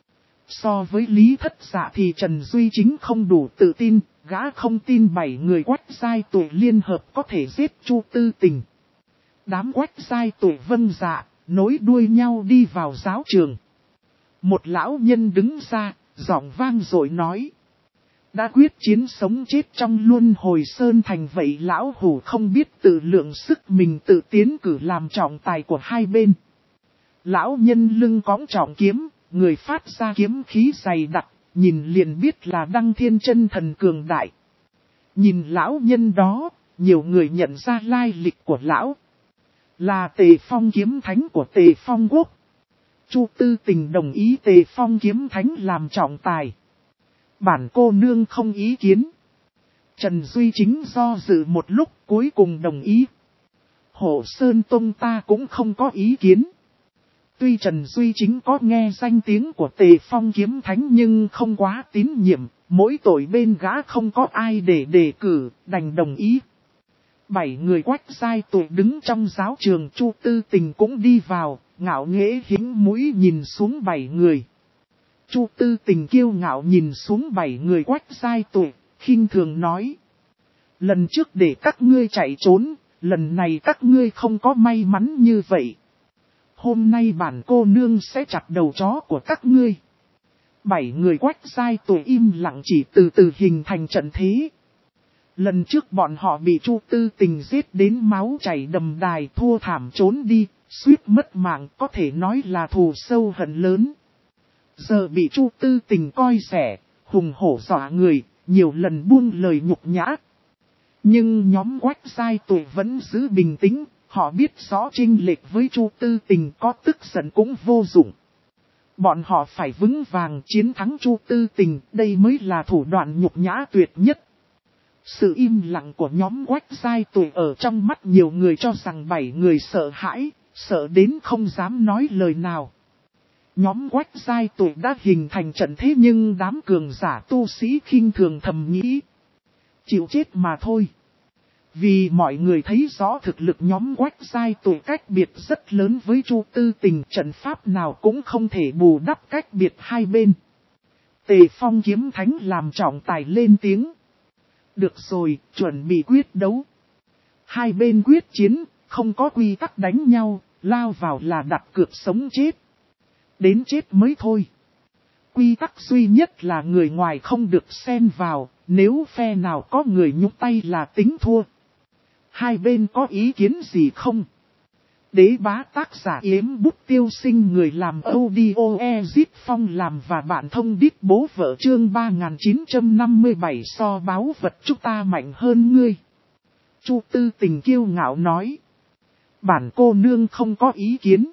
So với Lý Thất Dạ thì Trần Duy Chính không đủ tự tin, gã không tin 7 người Quách Giai Tuệ liên hợp có thể giết Chu Tư Tình. Đám Quách Giai Tuệ vâng dạ, nối đuôi nhau đi vào giáo trường. Một lão nhân đứng ra, giọng vang dội nói. Đã quyết chiến sống chết trong luân hồi sơn thành vậy lão hủ không biết tự lượng sức mình tự tiến cử làm trọng tài của hai bên. Lão nhân lưng cõng trọng kiếm, người phát ra kiếm khí dày đặc, nhìn liền biết là Đăng Thiên Chân Thần cường đại. Nhìn lão nhân đó, nhiều người nhận ra lai lịch của lão. Là Tề Phong kiếm thánh của Tề Phong quốc. Chu Tư Tình đồng ý Tề Phong kiếm thánh làm trọng tài. Bản cô nương không ý kiến. Trần Duy Chính do dự một lúc cuối cùng đồng ý. Hộ Sơn Tông ta cũng không có ý kiến. Tuy Trần Duy Chính có nghe danh tiếng của Tề Phong kiếm thánh nhưng không quá tín nhiệm, mỗi tội bên gã không có ai để đề cử, đành đồng ý. 7 người Quách Giai Tuệ đứng trong giáo trường, Chu Tư Tình cũng đi vào, ngạo nghễ hính mũi nhìn xuống 7 người. Chu Tư Tình kiêu ngạo nhìn xuống 7 người Quách Giai Tuệ, khinh thường nói. Lần trước để các ngươi chạy trốn, lần này các ngươi không có may mắn như vậy. Hôm nay bản cô nương sẽ chặt đầu chó của các ngươi. 7 người Quách Giai Tuệ im lặng chỉ từ từ hình thành trận thế. Lần trước bọn họ bị Chu Tư Tình giết đến máu chảy đầm đài, thua thảm trốn đi, suýt mất mạng, có thể nói là thù sâu hận lớn. Giờ bị Chu Tư Tình coi rẻ, hùng hổ dọa người, nhiều lần buông lời nhục nhã. Nhưng nhóm Quách Giai Tuệ vẫn giữ bình tĩnh, họ biết rõ chênh lệch với Chu Tư Tình, có tức giận cũng vô dụng. Bọn họ phải vững vàng chiến thắng Chu Tư Tình, đây mới là thủ đoạn nhục nhã tuyệt nhất. Sự im lặng của nhóm Quách Giai Tuệ ở trong mắt nhiều người cho rằng 7 người sợ hãi, sợ đến không dám nói lời nào. Nhóm Quách Giai Tuệ đã hình thành trận thế nhưng đám cường giả tu sĩ khinh thường thầm nghĩ. Chịu chết mà thôi. Vì mọi người thấy rõ thực lực nhóm Quách Giai Tuệ cách biệt rất lớn với Chu Tư Tình, trận pháp nào cũng không thể bù đắp cách biệt hai bên. Tề Phong kiếm thánh làm trọng tài lên tiếng. Được rồi, chuẩn bị quyết đấu. Hai bên quyết chiến, không có quy tắc đánh nhau, lao vào là đặt cược sống chết. Đến chết mới thôi. Quy tắc duy nhất là người ngoài không được xen vào, nếu phe nào có người nhúc tay là tính thua. Hai bên có ý kiến gì không? Đế bá tác giả Yếm Bút Tiêu Sinh, người làm audio Ezip Phong làm và bạn thông đít bố vợ, chương 3957 so báu vật chúng ta mạnh hơn ngươi. Chu Tư Tình kiêu ngạo nói. Bản cô nương không có ý kiến.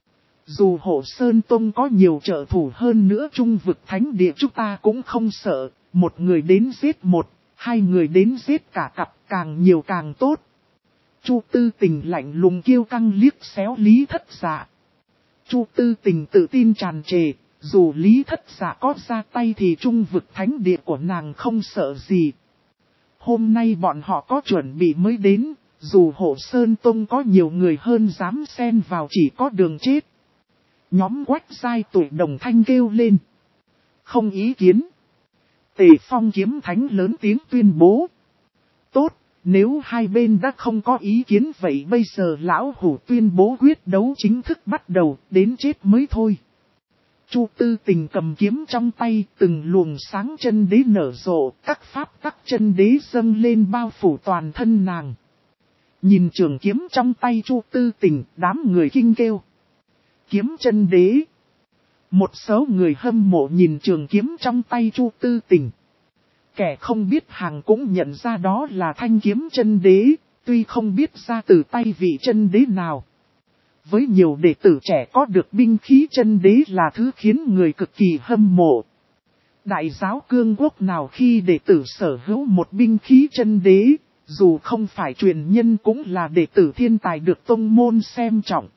Dù Hộ Sơn Tông có nhiều trợ thủ hơn nữa, Trung vực thánh địa chúng ta cũng không sợ. Một người đến giết một, hai người đến giết cả cặp, càng nhiều càng tốt. Chu Tư Tình lạnh lùng kiêu căng liếc xéo Lý Thất Dạ. Chu Tư Tình tự tin tràn trề, dù Lý Thất Dạ có ra tay thì Trung vực thánh địa của nàng không sợ gì. Hôm nay bọn họ có chuẩn bị mới đến, dù Hộ Sơn Tông có nhiều người hơn dám xen vào chỉ có đường chết. Nhóm Quách Giai Tuệ đồng thanh kêu lên. Không ý kiến. Tề Phong kiếm thánh lớn tiếng tuyên bố. Tốt, nếu hai bên đã không có ý kiến vậy bây giờ lão hủ tuyên bố quyết đấu chính thức bắt đầu, đến chết mới thôi. Chu Tư Tình cầm kiếm trong tay, từng luồng sáng chân đế nở rộ, các pháp tắc chân đế dâng lên bao phủ toàn thân nàng. Nhìn trường kiếm trong tay Chu Tư Tình, đám người kinh kêu. Kiếm chân đế. Một số người hâm mộ nhìn trường kiếm trong tay Chu Tư Tình. Kẻ không biết hàng cũng nhận ra đó là thanh kiếm chân đế, tuy không biết ra từ tay vị chân đế nào. Với nhiều đệ tử trẻ có được binh khí chân đế là thứ khiến người cực kỳ hâm mộ. Đại giáo Cương Quốc nào khi đệ tử sở hữu một binh khí chân đế, dù không phải truyền nhân cũng là đệ tử thiên tài được tông môn xem trọng.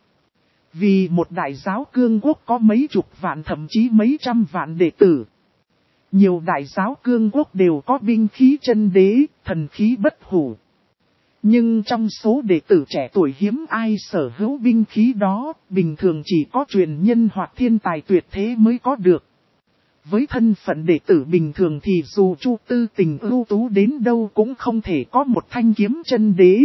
Vì một đại giáo Cương Quốc có mấy chục vạn thậm chí mấy trăm vạn đệ tử. Nhiều đại giáo Cương Quốc đều có binh khí chân đế, thần khí bất hủ. Nhưng trong số đệ tử trẻ tuổi hiếm ai sở hữu binh khí đó, bình thường chỉ có truyền nhân hoặc thiên tài tuyệt thế mới có được. Với thân phận đệ tử bình thường thì dù Chu Tư Tình ưu tú đến đâu cũng không thể có một thanh kiếm chân đế.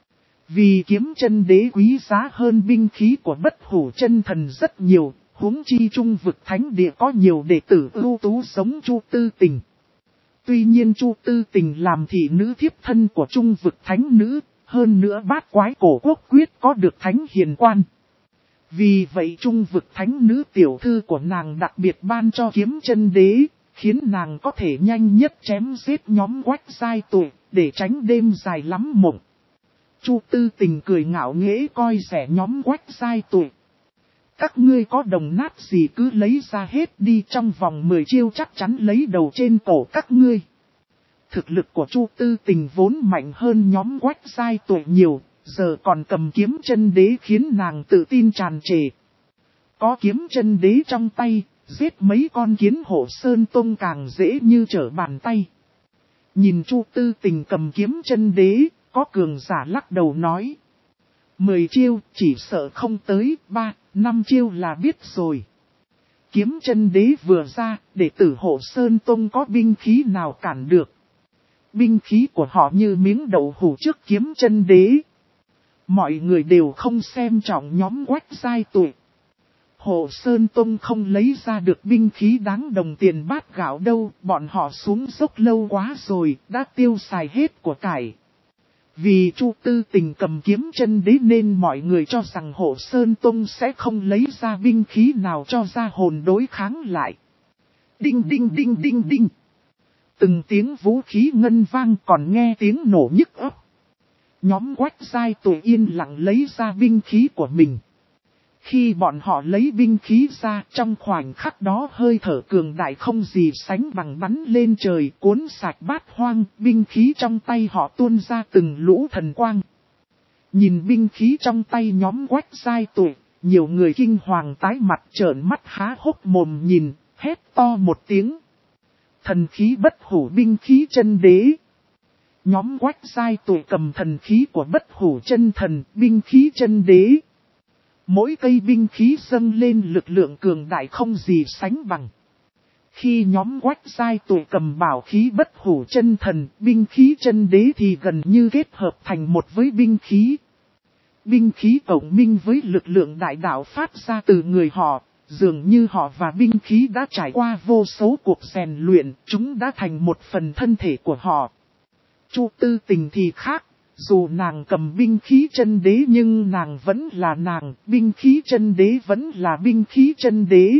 Vì kiếm chân đế quý giá hơn binh khí của bất hủ chân thần rất nhiều, huống chi Trung vực thánh địa có nhiều đệ tử ưu tú giống Chu Tư Tình. Tuy nhiên Chu Tư Tình làm thị nữ thiếp thân của Trung vực thánh nữ, hơn nữa bát quái cổ quốc quyết có được thánh hiền quan. Vì vậy Trung vực thánh nữ tiểu thư của nàng đặc biệt ban cho kiếm chân đế, khiến nàng có thể nhanh nhất chém giết nhóm Quách Giai Tuệ, để tránh đêm dài lắm mộng. Chu Tư Tình cười ngạo nghễ coi rẻ nhóm Quách Giai Tuệ. Các ngươi có đồng nát gì cứ lấy ra hết đi, trong vòng 10 chiêu chắc chắn lấy đầu trên cổ các ngươi. Thực lực của Chu Tư Tình vốn mạnh hơn nhóm Quách Giai Tuệ nhiều, giờ còn cầm kiếm chân đế khiến nàng tự tin tràn trề. Có kiếm chân đế trong tay, giết mấy con kiến hộ Sơn Tông càng dễ như trở bàn tay. Nhìn Chu Tư Tình cầm kiếm chân đế, có cường giả lắc đầu nói. 10 chiêu, chỉ sợ không tới, 3-5 chiêu là biết rồi. Kiếm chân đế vừa ra, đệ tử hộ Sơn Tông có binh khí nào cản được. Binh khí của họ như miếng đậu hũ trước kiếm chân đế. Mọi người đều không xem trọng nhóm Quách Giai Tuệ. Hộ Sơn Tông không lấy ra được binh khí đáng đồng tiền bát gạo đâu, bọn họ xuống dốc lâu quá rồi, đã tiêu xài hết của cải. Vì Chu Tư Tình cầm kiếm chân đế nên mọi người cho rằng Hộ Sơn Tông sẽ không lấy ra binh khí nào cho ra hồn đối kháng lại. Đinh đinh đinh đinh đinh. Từng tiếng vũ khí ngân vang còn nghe tiếng nổ nhức óc. Nhóm Quách Giai Tuệ yên lặng lấy ra binh khí của mình. Khi bọn họ lấy binh khí ra, trong khoảnh khắc đó hơi thở cường đại không gì sánh bằng bắn lên trời, cuốn sạch bát hoang, binh khí trong tay họ tuôn ra từng lũ thần quang. Nhìn binh khí trong tay nhóm Quách Giai Tuệ, nhiều người kinh hoàng tái mặt trợn mắt há hốc mồm nhìn, hét to một tiếng. Thần khí bất hủ binh khí chân đế. Nhóm Quách Giai Tuệ cầm thần khí của bất hủ chân thần, binh khí chân đế. Mỗi cây binh khí dâng lên lực lượng cường đại không gì sánh bằng. Khi nhóm Quách Giai Tuệ cầm bảo khí bất hủ chân thần, binh khí chân đế thì gần như kết hợp thành một với binh khí. Binh khí cộng minh với lực lượng đại đạo phát ra từ người họ, dường như họ và binh khí đã trải qua vô số cuộc rèn luyện, chúng đã thành một phần thân thể của họ. Chu Tư Tình thì khác. Dù nàng cầm binh khí chân đế nhưng nàng vẫn là nàng, binh khí chân đế vẫn là binh khí chân đế.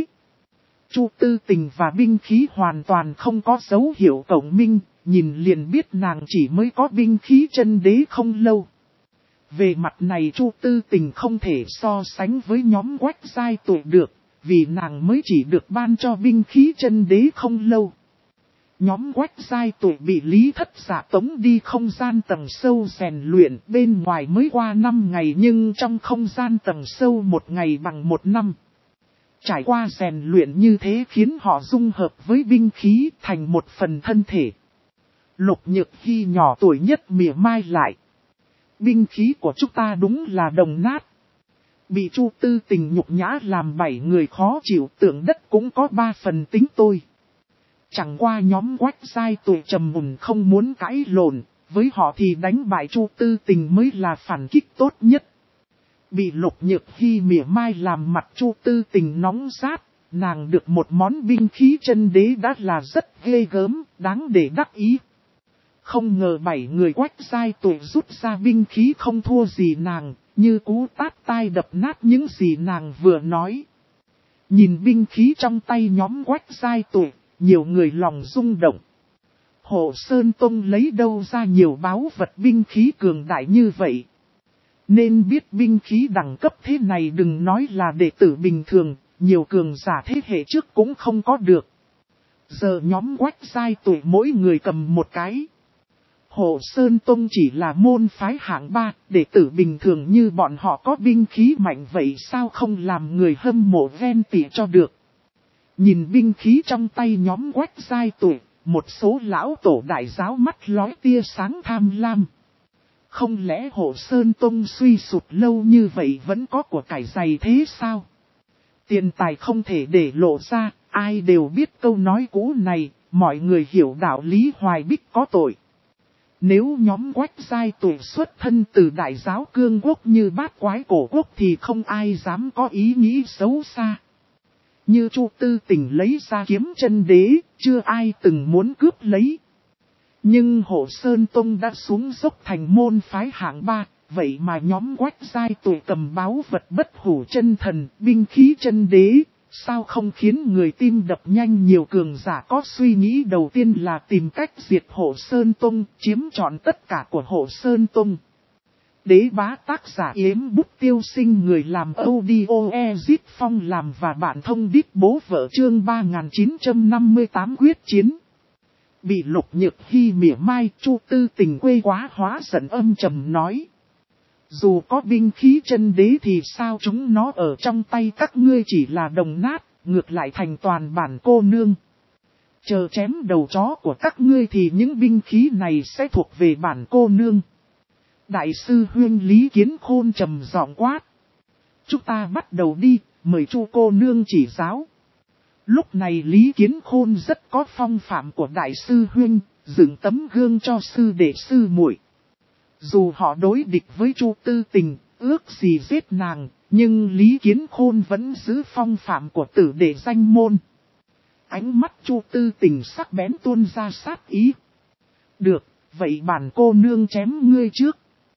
Chu Tư Tình và binh khí hoàn toàn không có dấu hiệu cộng minh, nhìn liền biết nàng chỉ mới có binh khí chân đế không lâu. Về mặt này Chu Tư Tình không thể so sánh với nhóm Quách Giai Tuệ được, vì nàng mới chỉ được ban cho binh khí chân đế không lâu. Nhóm Quách Giai Tuệ bị Lý Thất Giả tống đi không gian tầng sâu rèn luyện, bên ngoài mới qua 5 ngày nhưng trong không gian tầng sâu 1 ngày bằng 1 năm. Trải qua rèn luyện như thế khiến họ dung hợp với binh khí thành một phần thân thể. Lục Nhược Hy nhỏ tuổi nhất mỉa mai lại. Binh khí của chúng ta đúng là đồng nát. Bị Chu Tư Tình nhục nhã làm 7 người khó chịu, tượng đất cũng có 3 phần tính tôi. Chẳng qua nhóm Quách Giai Tuệ trầm mùn không muốn cãi lộn, với họ thì đánh bại Chu Tư Tình mới là phản kích tốt nhất. Bị Lục Nhược Hy mỉa mai làm mặt Chu Tư Tình nóng rát, nàng được một món binh khí chân đế đã là rất ghê gớm, đáng để đắc ý. Không ngờ 7 người Quách Giai Tuệ rút ra binh khí không thua gì nàng, như cú tát tai đập nát những gì nàng vừa nói. Nhìn binh khí trong tay nhóm Quách Giai Tuệ, nhiều người lòng rung động. Hộ Sơn Tông lấy đâu ra nhiều báu vật binh khí cường đại như vậy. Nên biết binh khí đẳng cấp thế này đừng nói là đệ tử bình thường, nhiều cường giả thế hệ trước cũng không có được. Giờ nhóm Quách Giai Tuệ mỗi người cầm một cái. Hộ Sơn Tông chỉ là môn phái hạng 3, đệ tử bình thường như bọn họ có binh khí mạnh vậy sao không làm người hâm mộ ven tỉ cho được. Nhìn binh khí trong tay nhóm Quách Giai Tuệ, một số lão tổ đại giáo mắt lóe tia sáng tham lam. Không lẽ Hộ Sơn Tông suy sụp lâu như vậy vẫn có của cải dày thế sao? Tiền tài không thể để lộ ra, ai đều biết câu nói cũ này, mọi người hiểu đạo lý Hoài Bích có tội. Nếu nhóm Quách Giai Tuệ xuất thân từ đại giáo cương quốc như Bát Quái cổ quốc thì không ai dám có ý nghĩ xấu xa. Như Chu Tư Tình lấy ra kiếm chân đế, chưa ai từng muốn cướp lấy. Nhưng Hộ Sơn Tông đã xuống dốc thành môn phái hạng 3, vậy mà nhóm Quách Giai Tuệ cầm báu vật bất hủ chân thần, binh khí chân đế, sao không khiến người tim đập nhanh. Nhiều cường giả có suy nghĩ đầu tiên là tìm cách diệt Hộ Sơn Tông, chiếm trọn tất cả của Hộ Sơn Tông. Đế bá tác giả Yếm Bút Tiêu Sinh, người làm audio Ezit Phong làm và bạn thông đít bố vợ, chương 3958 quyết chiến. Bị Lục Nhược Hy mỉa mai, Chu Tư Tình quê quá hóa giận âm trầm nói. Dù có binh khí chân đế thì sao chúng nó ở trong tay các ngươi chỉ là đồng nát, ngược lại thành toàn bản cô nương. Chờ chém đầu chó của các ngươi thì những binh khí này sẽ thuộc về bản cô nương. Đại sư huynh Lý Kiến Khôn trầm giọng quát. Chúng ta bắt đầu đi, mời Chu cô nương chỉ giáo. Lúc này Lý Kiến Khôn rất có phong phạm của đại sư huynh, dựng tấm gương cho sư đệ sư muội. Dù họ đối địch với Chu Tư Tình, ước gì giết nàng, nhưng Lý Kiến Khôn vẫn giữ phong phạm của tử đệ danh môn. Ánh mắt Chu Tư Tình sắc bén tuôn ra sát ý. Được, vậy bản cô nương chém ngươi trước.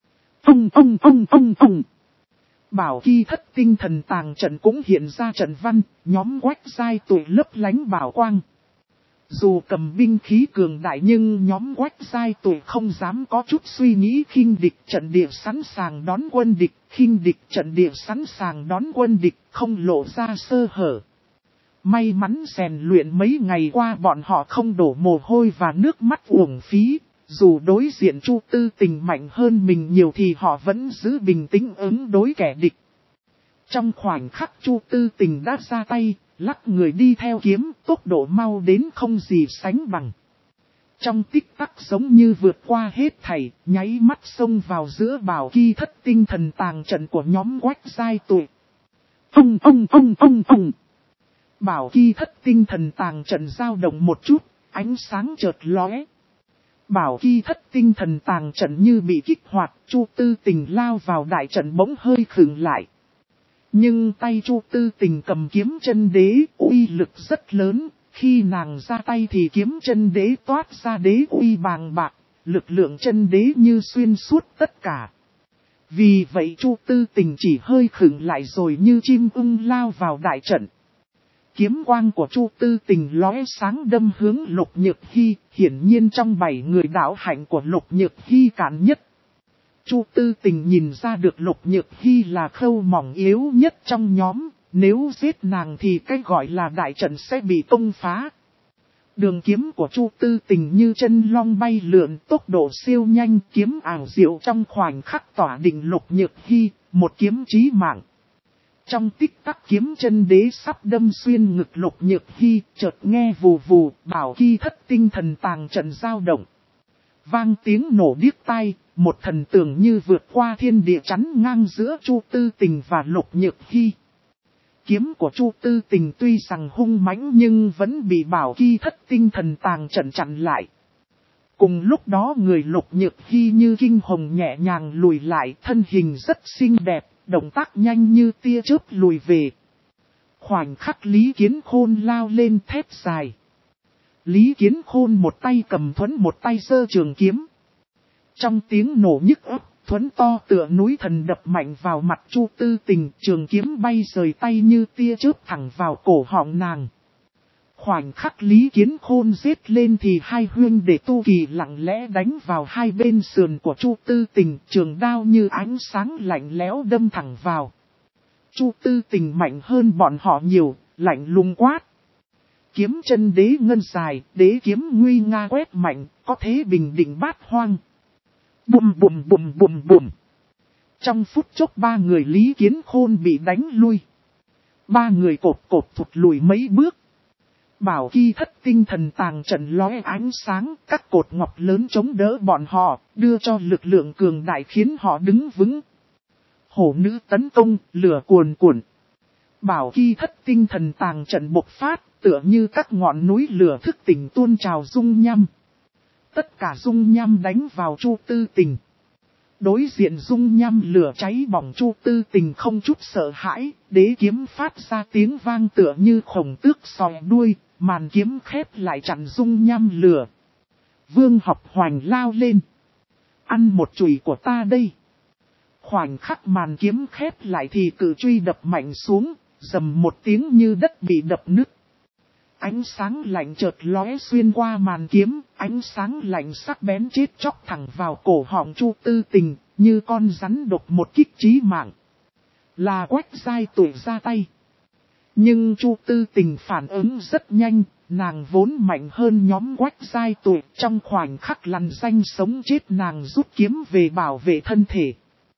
Ông. Bảo Ki Thất tinh thần tàng trận cũng hiện ra trận văn, nhóm Quách Giai Tuệ lấp lánh bảo quang. Dù cầm binh khí cường đại nhưng nhóm Quách Giai Tuệ không dám có chút suy nghĩ khinh địch trận địa sẵn sàng đón quân địch, khinh địch trận địa sẵn sàng đón quân địch, không lộ ra sơ hở. May mắn rèn luyện mấy ngày qua bọn họ không đổ mồ hôi và nước mắt uổng phí. Dù đối diện Chu Tư Tình mạnh hơn mình nhiều thì họ vẫn giữ bình tĩnh ứng đối kẻ địch. Trong khoảnh khắc Chu Tư Tình đã ra tay, lắc người đi theo kiếm, tốc độ mau đến không gì sánh bằng. Trong tích tắc giống như vượt qua hết thảy, nháy mắt xông vào giữa Bảo Ki Thất tinh thần tàng trận của nhóm Quách Giai Tuệ. Ông. Bảo Ki Thất tinh thần tàng trận dao động một chút, ánh sáng chợt lóe. Bảo Ki Thất tinh thần tàng trận như bị kích hoạt, Chu Tư Tình lao vào đại trận bỗng hơi khựng lại. Nhưng tay Chu Tư Tình cầm kiếm chân đế, uy lực rất lớn, khi nàng ra tay thì kiếm chân đế toát ra đế uy bàng bạc, lực lượng chân đế như xuyên suốt tất cả. Vì vậy Chu Tư Tình chỉ hơi khựng lại rồi như chim ưng lao vào đại trận. Kiếm quang của Chu Tư Tình lóe sáng đâm hướng Lục Nhược Hy, hiển nhiên trong 7 người đạo hạnh của Lục Nhược Hy cạn nhất. Chu Tư Tình nhìn ra được Lục Nhược Hy là khâu mỏng yếu nhất trong nhóm, nếu giết nàng thì cái gọi là đại trận sẽ bị công phá. Đường kiếm của Chu Tư Tình như chân long bay lượn, tốc độ siêu nhanh, kiếm ảo diệu trong khoảnh khắc tỏa định Lục Nhược Hy, một kiếm chí mạng. Trong tích tắc kiếm chân đế sắp đâm xuyên ngực Lục Nhược Hy, chợt nghe vù vù, Bảo Ki Thất tinh thần tàng trận dao động. Vang tiếng nổ điếc tai, một thần tượng như vượt qua thiên địa chắn ngang giữa Chu Tư Tình và Lục Nhược Hy. Kiếm của Chu Tư Tình tuy rằng hung mãnh nhưng vẫn bị Bảo Ki Thất tinh thần tàng trận chặn lại. Cùng lúc đó người Lục Nhược Hy như kinh hồng nhẹ nhàng lùi lại, thân hình rất xinh đẹp. Động tác nhanh như tia chớp lùi về. Khoảnh khắc Lý Kiến Khôn lao lên thép dài. Lý Kiến Khôn một tay cầm thuẫn một tay giơ trường kiếm. Trong tiếng nổ nhức óc, thuẫn to tựa núi thần đập mạnh vào mặt Chu Tư Tình, trường kiếm bay rời tay như tia chớp thẳng vào cổ họng nàng. Khoảnh khắc Lý Kiến Khôn giết lên thì hai huynh đệ Tu Kỳ lặng lẽ đánh vào hai bên sườn của Chu Tư Tình, trường đao như ánh sáng lạnh lẽo đâm thẳng vào. Chu Tư Tình mạnh hơn bọn họ nhiều, lạnh lùng quát. Kiếm chân đế ngân dài, đế kiếm nguy nga quét mạnh, có thế bình định bát hoang. Bùm. Trong phút chốc 3 người Lý Kiến Khôn bị đánh lui. 3 người cột thụt lùi mấy bước. Bảo Ki Thất tinh thần tàng trận lóe ánh sáng, các cột ngọc lớn chống đỡ bọn họ, đưa cho lực lượng cường đại khiến họ đứng vững. Hổ nữ tấn công, lửa cuồn cuộn. Bảo Ki Thất tinh thần tàng trận bộc phát, tựa như các ngọn núi lửa thức tỉnh tuôn trào dung nham. Tất cả dung nham đánh vào Chu Tư Tình. Đối diện dung nham lửa cháy bỏng Chu Tư Tình không chút sợ hãi, đế kiếm phát ra tiếng vang tựa như khổng tước sòi đuôi, màn kiếm khép lại chặn dung nham lửa. Vương Học Hoành lao lên. Ăn một chùy của ta đây. Khoảnh khắc màn kiếm khép lại thì cự truy đập mạnh xuống, rầm một tiếng như đất bị đập nứt. Ánh sáng lạnh chợt lóe xuyên qua màn kiếm, ánh sáng lạnh sắc bén chết chóc thẳng vào cổ họng Chu Tư Tình, như con rắn độc một kích chí mạng. Là Quách Giai Tuệ ra tay. Nhưng Chu Tư Tình phản ứng rất nhanh, nàng vốn mạnh hơn nhóm Quách Giai Tuệ, trong khoảnh khắc lằn danh sống chết nàng rút kiếm về bảo vệ thân thể.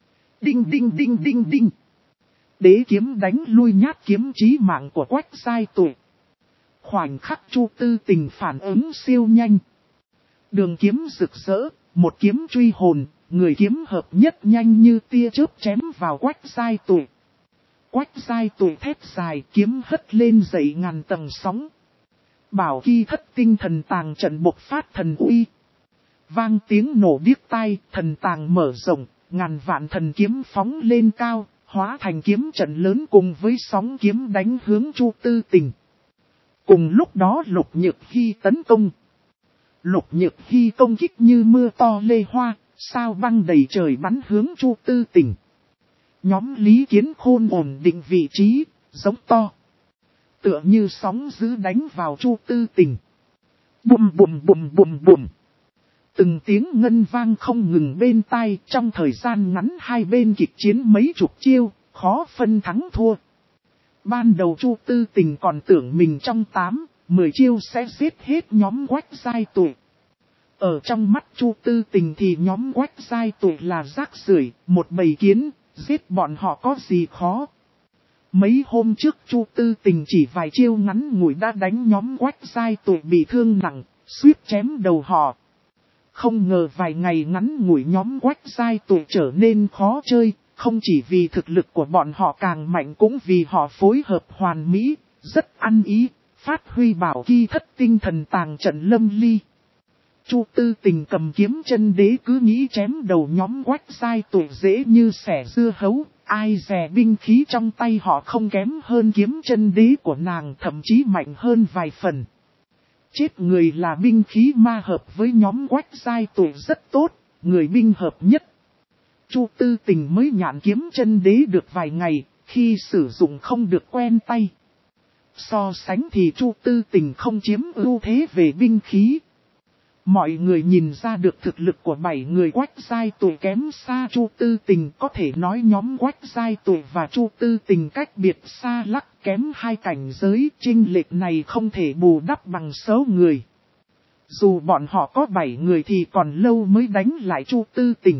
Đinh đinh đinh đinh đinh. Đế kiếm đánh lui nhát kiếm chí mạng của Quách Giai Tuệ. Khoảnh khắc Chu Tư Tình phản ứng siêu nhanh. Đường kiếm rực rỡ, một kiếm truy hồn, người kiếm hợp nhất nhanh như tia chớp chém vào Quách Giai Tuệ. Quách Giai Tuệ thét dài, kiếm hất lên dậy ngàn tầng sóng. Bảo Ki Thất Tinh Thần Tàng trận bộc phát thần uy. Vang tiếng nổ điếc tai, thần tàng mở rộng, ngàn vạn thần kiếm phóng lên cao, hóa thành kiếm trận lớn cùng với sóng kiếm đánh hướng Chu Tư Tình. Cùng lúc đó Lục Nhược Hy tấn công. Lục Nhược Hy công kích như mưa to lê hoa, sao băng đầy trời bắn hướng Chu Tư Tình. Nhóm Lý Kiến Khôn ổn định vị trí, giống to. Tựa như sóng dữ đánh vào Chu Tư Tình. Bùm bùm bùm bùm bùm. Từng tiếng ngân vang không ngừng bên tai, trong thời gian ngắn hai bên kịch chiến mấy chục chiêu, khó phân thắng thua. Ban đầu Chu Tư Tình còn tưởng mình trong 8-10 chiêu sẽ giết hết nhóm Quách Giai Tuệ. Ở trong mắt Chu Tư Tình thì nhóm Quách Giai Tuệ là rác rưởi, một bầy kiến, giết bọn họ có gì khó. Mấy hôm trước Chu Tư Tình chỉ vài chiêu ngắn ngủi đã đánh nhóm Quách Giai Tuệ bị thương nặng, suýt chém đầu họ. Không ngờ vài ngày ngắn ngủi nhóm Quách Giai Tuệ trở nên khó chơi, không chỉ vì thực lực của bọn họ càng mạnh cũng vì họ phối hợp hoàn mỹ, rất ăn ý, phát huy Bảo Ki Thất Tinh Thần Tàng trận lâm ly. Chu Tư Tình cầm kiếm chân đế cứ nghĩ chém đầu nhóm Quách Giai Tuệ dễ như xẻ dưa hấu, ai dè binh khí trong tay họ không kém hơn kiếm chân đế của nàng, thậm chí mạnh hơn vài phần. Chết người là binh khí ma hợp với nhóm Quách Giai Tuệ rất tốt, người binh hợp nhất. Chu Tư Tình mới nhạn kiếm chân đế được vài ngày, khi sử dụng không được quen tay. So sánh thì Chu Tư Tình không chiếm ưu thế về binh khí. Mọi người nhìn ra được thực lực của 7 người Quách Giai Tuệ kém xa Chu Tư Tình, có thể nói nhóm Quách Giai Tuệ và Chu Tư Tình cách biệt xa lắc kém hai cảnh giới, chênh lệch này không thể bù đắp bằng số người. Dù bọn họ có 7 người thì còn lâu mới đánh lại Chu Tư Tình.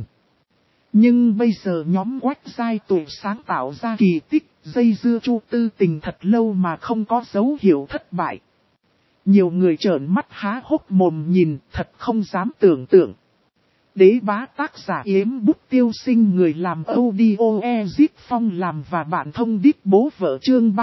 Nhưng bây giờ nhóm Quách Giai Tuệ sáng tạo ra kỳ tích, dây dưa Chu Tư Tình thật lâu mà không có dấu hiệu thất bại. Nhiều người trợn mắt há hốc mồm nhìn, thật không dám tưởng tượng. Đế bá tác giả Yếm Bút Tiêu Sinh, người làm audio Ezip Phong làm và bạn thông đít bố vợ, chương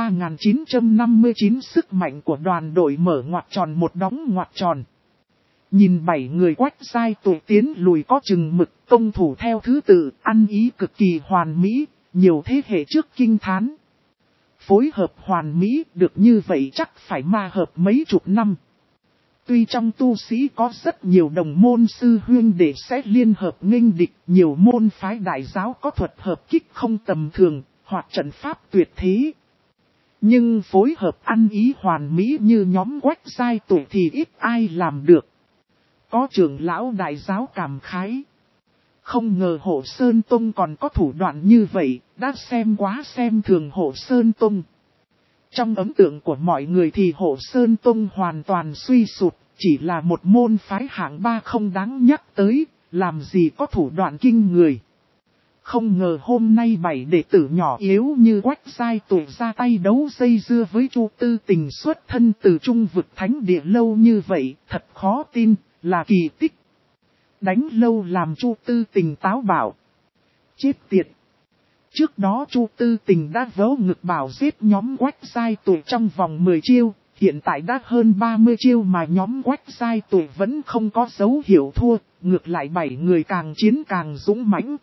3959 sức mạnh của đoàn đội mở ngoặc tròn một đóng ngoặc tròn. Nhìn 7 người Quách Giai Tuệ tiến lùi có chừng mực, công thủ theo thứ tự, ăn ý cực kỳ hoàn mỹ, nhiều thế hệ trước kinh thán. Phối hợp hoàn mỹ được như vậy chắc phải ma hợp mấy chục năm. Tuy trong tu sĩ có rất nhiều đồng môn sư huynh đệ sẽ liên hợp nghênh địch, nhiều môn phái đại giáo có thuật hợp kích không tầm thường, hoặc trận pháp tuyệt thế. Nhưng phối hợp ăn ý hoàn mỹ như nhóm Quách Giai Tuệ thì ít ai làm được. Có trưởng lão đại giáo cảm khái. Không ngờ Hộ Sơn Tông còn có thủ đoạn như vậy, đã xem quá xem thường Hộ Sơn Tông. Trong ấn tượng của mọi người thì Hộ Sơn Tông hoàn toàn suy sụp, chỉ là một môn phái hạng 3 không đáng nhắc tới, làm gì có thủ đoạn kinh người. Không ngờ hôm nay 7 đệ tử nhỏ yếu như Quách Giai Tuệ ra tay đấu dây dưa với Chu Tư Tình xuất thân từ trung vực thánh địa lâu như vậy, thật khó tin, là kỳ tích. Đánh lâu làm Chu Tư Tình táo bạo. Chết tiệt! Trước đó Chu Tư Tình đã vớ ngực bảo giết nhóm Quách Giai Tuệ trong vòng 10 chiêu, hiện tại đã hơn 30 chiêu mà nhóm Quách Giai Tuệ vẫn không có dấu hiệu thua, ngược lại 7 người càng chiến càng dũng mãnh.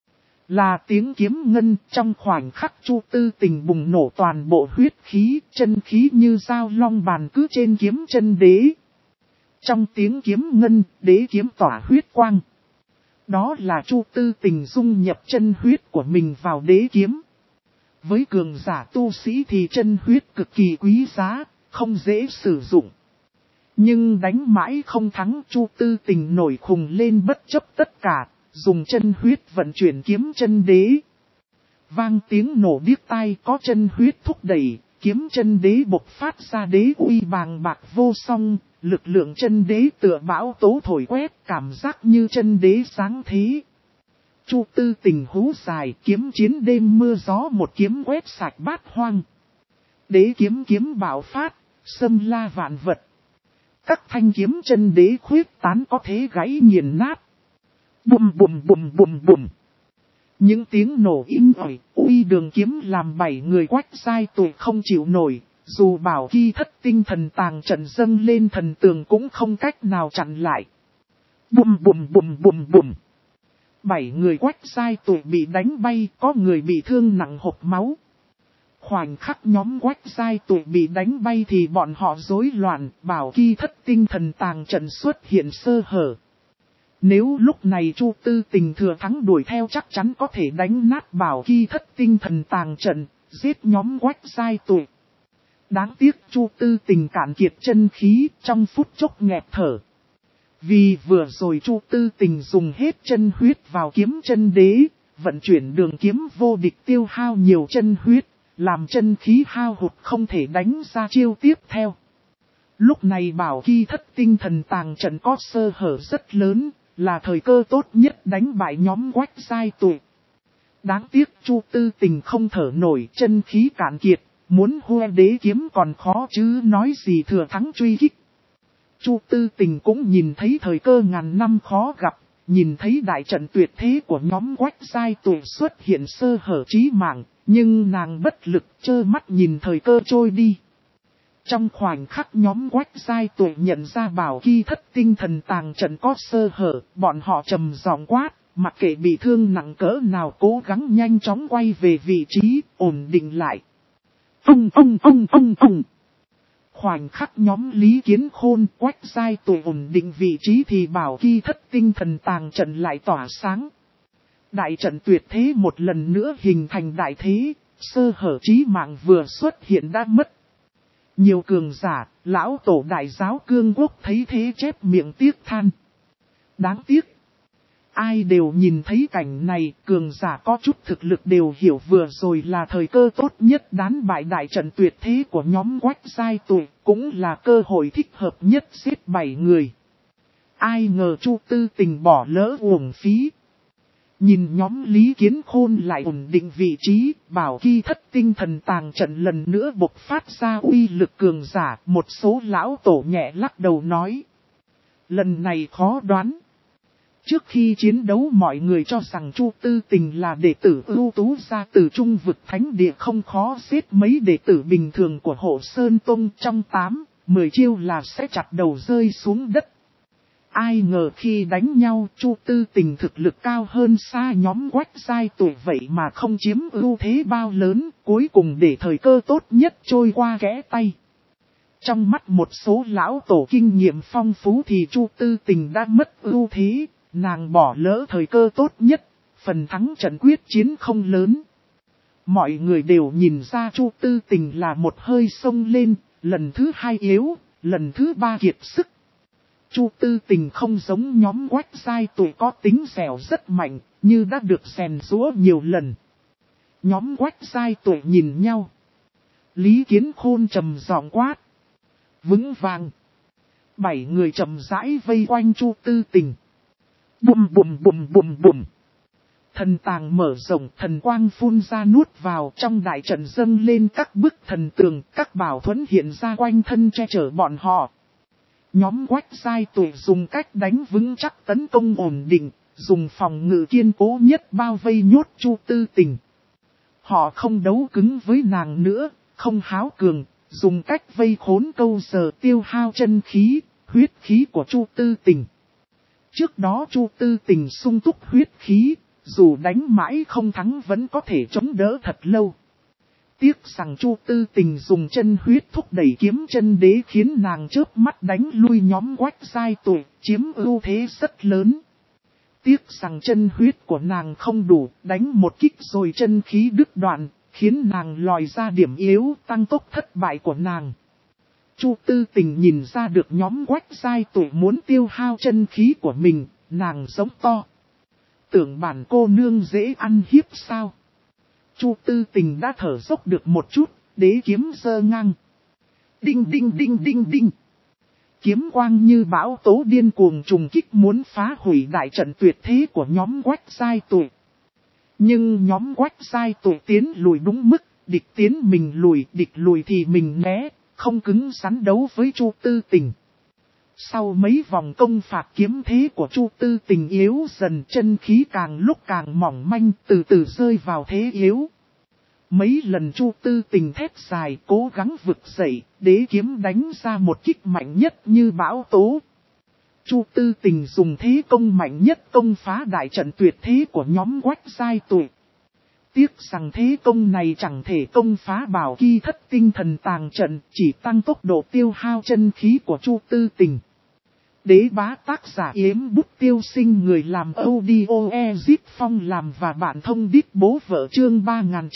Là tiếng kiếm ngân, trong khoảnh khắc Chu Tư Tình bùng nổ toàn bộ huyết khí, chân khí như dao long bàn cứ trên kiếm chân đế. Trong tiếng kiếm ngân, đế kiếm tỏa huyết quang. Đó là Chu Tư Tình dung nhập chân huyết của mình vào đế kiếm. Với cường giả tu sĩ thì chân huyết cực kỳ quý giá, không dễ sử dụng. Nhưng đánh mãi không thắng, Chu Tư Tình nổi khùng lên bất chấp tất cả, dùng chân huyết vận chuyển kiếm chân đế. Vang tiếng nổ điếc tai, có chân huyết thúc đẩy, kiếm chân đế bộc phát ra đế uy bàng bạc vô song. Lực lượng chân đế tựa bão tố thổi quét, cảm giác như chân đế sáng thế. Chu Tư Tình hú dài, kiếm chiến đêm mưa gió một kiếm quét sạch bát hoang. Đế kiếm kiếm bạo phát, xâm la vạn vật. Các thanh kiếm chân đế khuyết tán có thế gãy nghiền nát. Bùm bùm bùm bùm bùm. Những tiếng nổ inh ỏi, uy đường kiếm làm 7 người Quách Giai Tuệ không chịu nổi. Dù bảo Ki Thất Tinh Thần Tàng trận dâng lên thần tường cũng không cách nào chặn lại. Bùm bùm bùm bùm bùm. 7 người Quách Giai Tuệ bị đánh bay, có người bị thương nặng hộc máu. Khoảnh khắc nhóm Quách Giai Tuệ bị đánh bay thì bọn họ rối loạn, bảo Ki Thất Tinh Thần Tàng trận xuất hiện sơ hở. Nếu lúc này Chu Tư Tình thừa thắng đuổi theo chắc chắn có thể đánh nát bảo Ki Thất Tinh Thần Tàng trận, giết nhóm Quách Giai Tuệ. Đáng tiếc Chu Tư Tình cạn kiệt chân khí, trong phút chốc nghẹt thở. Vì vừa rồi Chu Tư Tình dùng hết chân huyết vào kiếm chân đế, vận chuyển đường kiếm vô địch tiêu hao nhiều chân huyết, làm chân khí hao hụt không thể đánh ra chiêu tiếp theo. Lúc này bảo Ki Thất Tinh Thần Tàng trận có sơ hở rất lớn, là thời cơ tốt nhất đánh bại nhóm Quách Giai Tuệ. Đáng tiếc Chu Tư Tình không thở nổi, chân khí cạn kiệt, muốn hue đế kiếm còn khó chứ nói gì thừa thắng truy kích. Chu Tư Tình cũng nhìn thấy thời cơ ngàn năm khó gặp, nhìn thấy đại trận tuyệt thế của nhóm Quách Giai Tuệ xuất hiện sơ hở chí mạng, nhưng nàng bất lực trơ mắt nhìn thời cơ trôi đi. Trong khoảnh khắc nhóm Quách Giai Tuệ nhận ra bảo Ki Thất Tinh Thần Tàng trận có sơ hở, bọn họ trầm giọng quát, mặc kệ bị thương nặng cỡ nào cố gắng nhanh chóng quay về vị trí, ổn định lại. Khoảnh khắc nhóm Lý Kiến Khôn Quách Giai Tuệ ổn định vị trí thì bảo Ki Thất Tinh Thần Tàng trận lại tỏa sáng. Đại trận tuyệt thế một lần nữa hình thành đại thế, sơ hở chí mạng vừa xuất hiện đã mất. Nhiều cường giả, lão tổ đại giáo cương quốc thấy thế chép miệng tiếc than. Đáng tiếc. Ai đều nhìn thấy cảnh này, cường giả có chút thực lực đều hiểu vừa rồi là thời cơ tốt nhất đán bại đại trận tuyệt thế của nhóm Quách Giai Tuệ, cũng là cơ hội thích hợp nhất giết 7 người. Ai ngờ Chu Tư Tình bỏ lỡ uổng phí. Nhìn nhóm Lý Kiến Khôn lại ổn định vị trí, bảo Ki Thất Tinh Thần Tàng trận lần nữa bộc phát ra uy lực cường giả, một số lão tổ nhẹ lắc đầu nói. Lần này khó đoán. Trước khi chiến đấu mọi người cho rằng Chu Tư Tình là đệ tử ưu tú ra từ trung vực thánh địa không khó giết mấy đệ tử bình thường của Hộ Sơn Tông trong 8-10 chiêu là sẽ chặt đầu rơi xuống đất. Ai ngờ khi đánh nhau Chu Tư Tình thực lực cao hơn xa nhóm Quách Giai Tuệ vậy mà không chiếm ưu thế bao lớn, cuối cùng để thời cơ tốt nhất trôi qua kẽ tay. Trong mắt một số lão tổ kinh nghiệm phong phú thì Chu Tư Tình đã mất ưu thế, nàng bỏ lỡ thời cơ tốt nhất, phần thắng trận quyết chiến không lớn. Mọi người đều nhìn ra Chu Tư Tình là một hơi sông lên, lần thứ 2 yếu, lần thứ 3 kiệt sức. Chu Tư Tình không giống nhóm Quách Giai Tuệ có tính dẻo rất mạnh, như đã được rèn giũa nhiều lần. Nhóm Quách Giai Tuệ nhìn nhau. Lý Kiến Khôn trầm giọng quát. Vững vàng. 7 người chậm rãi vây quanh Chu Tư Tình. Bùm bùm bùm bùm bùm. Thần tàng mở rộng, thần quang phun ra nuốt vào, trong đại trận dâng lên các bức thần tường, các bảo thuẫn hiện ra quanh thân che chở bọn họ. Nhóm Quách Giai Tuệ dùng cách đánh vững chắc tấn công ổn định, dùng phòng ngự kiên cố nhất bao vây nhốt Chu Tư Tình. Họ không đấu cứng với nàng nữa, không háo cường, dùng cách vây khốn câu giờ tiêu hao chân khí, huyết khí của Chu Tư Tình. Trước đó Chu Tư Tình sung túc huyết khí, dù đánh mãi không thắng vẫn có thể chống đỡ thật lâu. Tiếc rằng Chu Tư Tình dùng chân huyết thúc đẩy kiếm chân đế khiến nàng chớp mắt đánh lui nhóm Quách Giai Tuệ, chiếm ưu thế rất lớn. Tiếc rằng chân huyết của nàng không đủ, đánh một kích rồi chân khí đứt đoạn, khiến nàng lòi ra điểm yếu, tăng tốc thất bại của nàng. Chu Tư Tình nhìn ra được nhóm Quách Giai Tuệ muốn tiêu hao chân khí của mình, nàng giống to. Tưởng bản cô nương dễ ăn hiếp sao? Chu Tư Tình đã thở dốc được một chút, đế kiếm giơ ngang. Đinh đinh đinh đinh đinh. kiếm quang như bão tố điên cuồng trùng kích muốn phá hủy đại trận tuyệt thế của nhóm Quách Giai Tuệ. Nhưng nhóm Quách Giai Tuệ tiến lùi đúng mức, địch tiến mình lùi, địch lùi thì mình né, không cứng rắn đấu với Chu Tư Tình. Sau mấy vòng công phạt kiếm thế của Chu Tư Tình yếu dần, chân khí càng lúc càng mỏng manh, từ từ rơi vào thế yếu. Mấy lần Chu Tư Tình thét dài cố gắng vực dậy, đế kiếm đánh ra một kích mạnh nhất như bão tố. Chu Tư Tình dùng thế công mạnh nhất công phá đại trận tuyệt thế của nhóm Quách Giai Tuệ. Tiếc rằng thế công này chẳng thể công phá Bảo Ki Thất Tinh Thần Tàng Trận, chỉ tăng tốc độ tiêu hao chân khí của Chu Tư Tình. Đế bá tác giả Yếm Bút Tiêu Sinh, người làm audio Ezip Phong làm và bản thông đít bố vợ, chương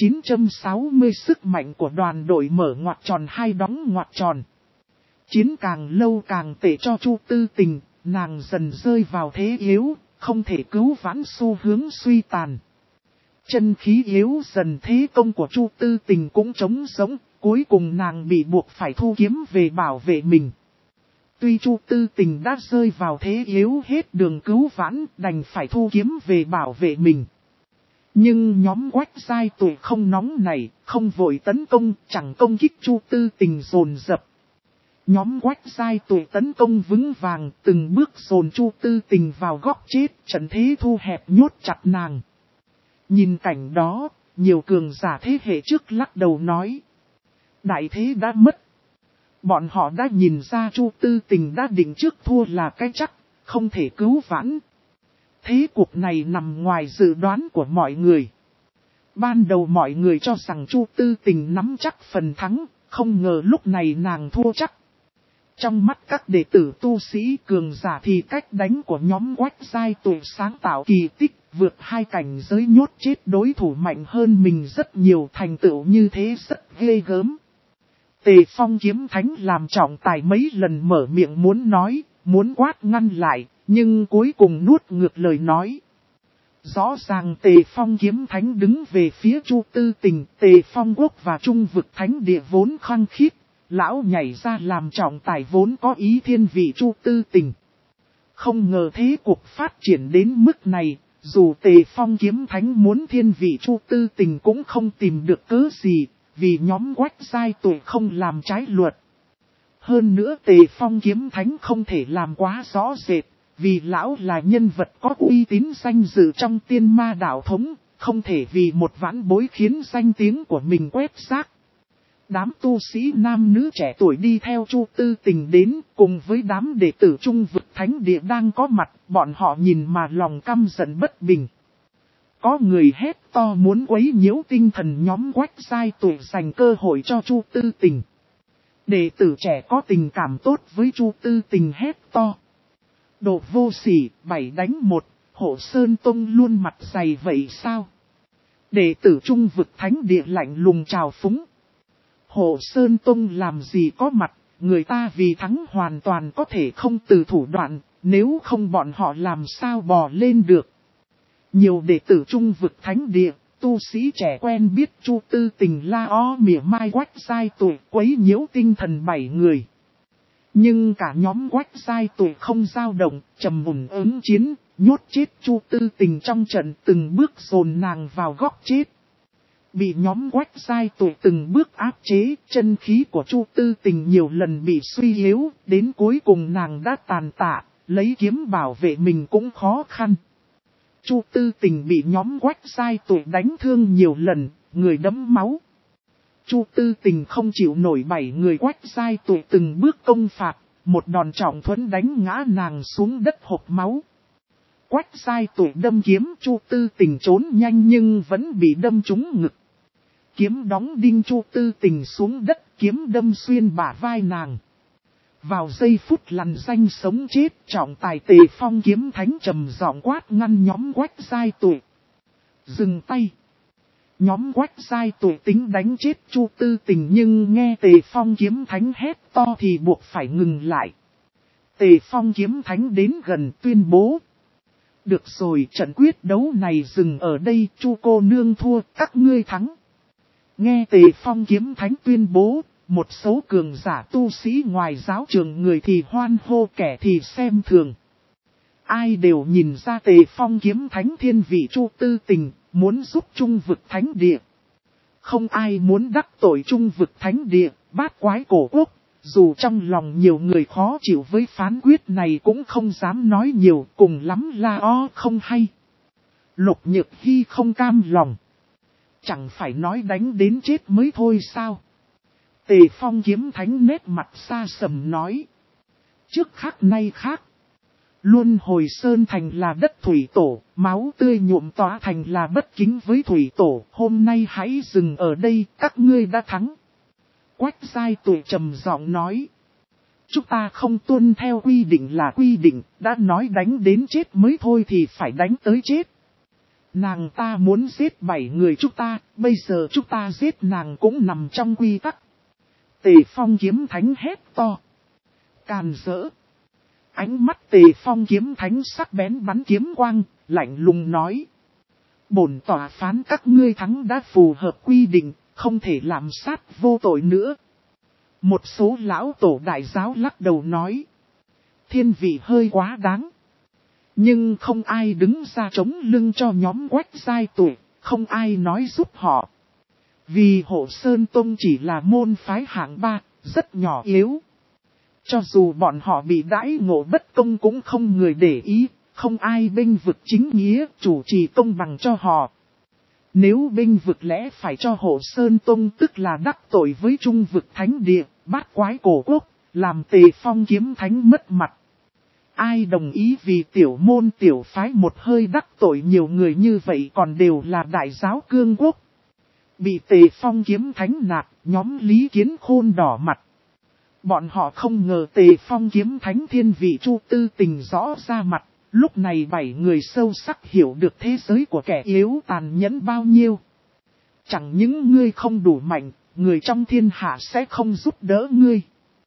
3960 sức mạnh của đoàn đội mở ngoặc tròn hai đóng ngoặc tròn. Chiến càng lâu càng tệ cho Chu Tư Tình, nàng dần rơi vào thế yếu, không thể cứu vãn xu hướng suy tàn. Chân khí yếu dần, thế công của Chu Tư Tình cũng trống rỗng, cuối cùng nàng bị buộc phải thu kiếm về bảo vệ mình. Tuy Chu Tư Tình đã rơi vào thế yếu hết đường cứu vãn, đành phải thu kiếm về bảo vệ mình. Nhưng nhóm Quách Giai Tuệ không nóng nảy, không vội tấn công, chẳng công kích Chu Tư Tình dồn dập. Nhóm Quách Giai Tuệ tấn công vững vàng, từng bước dồn Chu Tư Tình vào góc chết, trận thế thu hẹp nhốt chặt nàng. Nhìn cảnh đó, nhiều cường giả thế hệ trước lắc đầu nói: đại thế đã mất. Bọn họ đã nhìn ra Chu Tư Tình đã định trước thua là cái chắc, không thể cứu vãn. Thế cuộc này nằm ngoài dự đoán của mọi người. Ban đầu mọi người cho rằng Chu Tư Tình nắm chắc phần thắng, không ngờ lúc này nàng thua chắc. Trong mắt các đệ tử tu sĩ cường giả thì cách đánh của nhóm Quách Giai Tuệ sáng tạo kỳ tích, vượt hai cảnh giới nhốt chết đối thủ mạnh hơn mình rất nhiều, thành tựu như thế rất ghê gớm. Tề Phong kiếm thánh làm trọng tài mấy lần mở miệng muốn nói, muốn quát ngăn lại, nhưng cuối cùng nuốt ngược lời nói. Rõ ràng Tề Phong kiếm thánh đứng về phía Chu Tư Tình, Tề Phong quốc và Trung vực thánh địa vốn khăng khít, lão nhảy ra làm trọng tài vốn có ý thiên vị Chu Tư Tình. Không ngờ thế cuộc phát triển đến mức này, dù Tề Phong kiếm thánh muốn thiên vị Chu Tư Tình cũng không tìm được cớ gì. Vì nhóm Quách Giai Tuệ không làm trái luật. Hơn nữa Tề Phong kiếm thánh không thể làm quá rõ rệt, vì lão là nhân vật có uy tín danh dự trong tiên ma đạo thống, không thể vì một vãn bối khiến danh tiếng của mình quét rác. Đám tu sĩ nam nữ trẻ tuổi đi theo Chu Tư Tình đến, cùng với đám đệ tử Trung vực thánh địa đang có mặt, bọn họ nhìn mà lòng căm giận bất bình. Có người hét to muốn quấy nhiễu tinh thần nhóm Quách Giai Tuệ, dành cơ hội cho Chu Tư Tình. Đệ tử trẻ có tình cảm tốt với Chu Tư Tình hét to: đồ vô sỉ, 7 đánh 1, Hộ Sơn Tông luôn mặt dày vậy sao? Đệ tử Trung vực thánh địa lạnh lùng chào phúng: Hộ Sơn Tông làm gì có mặt, người ta vì thắng hoàn toàn có thể không từ thủ đoạn, nếu không bọn họ làm sao bò lên được. Nhiều đệ tử Trung vực thánh địa, tu sĩ trẻ quen biết Chu Tư Tình la ó mỉa mai Quách Giai Tuệ quấy nhiễu tinh thần 7 người. Nhưng cả nhóm Quách Giai Tuệ không dao động, trầm mùn ứng chiến, nhốt chết Chu Tư Tình trong trận, từng bước dồn nàng vào góc chết. Bị nhóm Quách Giai Tuệ từng bước áp chế, chân khí của Chu Tư Tình nhiều lần bị suy yếu, đến cuối cùng nàng đã tàn tạ, lấy kiếm bảo vệ mình cũng khó khăn. Chu Tư Tình bị nhóm Quách Giai Tuệ đánh thương nhiều lần, người đẫm máu. Chu Tư Tình không chịu nổi 7 người Quách Giai Tuệ từng bước công phạt, một đòn trọng thuẫn đánh ngã nàng xuống đất hộc máu. Quách Giai Tuệ đâm kiếm, Chu Tư Tình trốn nhanh nhưng vẫn bị đâm trúng ngực. Kiếm đóng đinh Chu Tư Tình xuống đất, kiếm đâm xuyên bả vai nàng. Vào giây phút lằn danh sống chết, trọng tài Tề Phong kiếm thánh trầm giọng quát ngăn nhóm Quách Giai Tuệ: dừng tay. Nhóm Quách Giai Tuệ tính đánh chết Chu Tư Tình nhưng nghe Tề Phong kiếm thánh hét to thì buộc phải ngừng lại. Tề Phong kiếm thánh đến gần tuyên bố: được rồi, trận quyết đấu này dừng ở đây, Chu cô nương thua, các ngươi thắng. Nghe Tề Phong kiếm thánh tuyên bố, một số cường giả tu sĩ ngoài giáo trường người thì hoan hô, kẻ thì xem thường. Ai đều nhìn ra Tề Phong kiếm thánh thiên vị Chu Tư Tình, muốn giúp Trung Vực Thánh Địa. Không ai muốn đắc tội Trung Vực Thánh Địa, bát quái cổ quốc. Dù trong lòng nhiều người khó chịu với phán quyết này cũng không dám nói nhiều, cùng lắm la o không hay. Lục Nhược Hy không cam lòng. Chẳng phải nói đánh đến chết mới thôi sao? Tề Phong kiếm thánh nét mặt xa sầm nói. Trước khác nay khác. Luân hồi sơn thành là đất thủy tổ, máu tươi nhuộm tỏa thành là bất kính với thủy tổ. Hôm nay hãy dừng ở đây, các ngươi đã thắng. Quách Giai Tuệ trầm giọng nói. Chúng ta không tuân theo quy định là quy định, đã nói đánh đến chết mới thôi thì phải đánh tới chết. Nàng ta muốn giết 7 người chúng ta, bây giờ chúng ta giết nàng cũng nằm trong quy tắc. Tề Phong kiếm thánh hét to. Càn rỡ. Ánh mắt Tề Phong kiếm thánh sắc bén bắn kiếm quang, lạnh lùng nói. Bổn tòa phán các ngươi thắng đã phù hợp quy định, không thể làm sát vô tội nữa. Một số lão tổ đại giáo lắc đầu nói. Thiên vị hơi quá đáng. Nhưng không ai đứng ra chống lưng cho nhóm Quách Giai Tuệ, không ai nói giúp họ. Vì Hộ Sơn Tông chỉ là môn phái hạng 3, rất nhỏ yếu. Cho dù bọn họ bị đãi ngộ bất công cũng không người để ý, không ai bênh vực chính nghĩa, chủ trì công bằng cho họ. Nếu bênh vực lẽ phải cho Hộ Sơn Tông tức là đắc tội với Trung Vực Thánh Địa, bát quái cổ quốc, làm Tề Phong kiếm thánh mất mặt. Ai đồng ý vì tiểu môn tiểu phái một hơi đắc tội nhiều người như vậy còn đều là đại giáo cương quốc. Bị Tề Phong kiếm thánh nạt, nhóm Lý Kiến Khôn đỏ mặt. Bọn họ không ngờ Tề Phong kiếm thánh thiên vị Chu Tư Tình rõ ra mặt, lúc này 7 người sâu sắc hiểu được thế giới của kẻ yếu tàn nhẫn bao nhiêu. Chẳng những ngươi không đủ mạnh, người trong thiên hạ sẽ không giúp đỡ ngươi.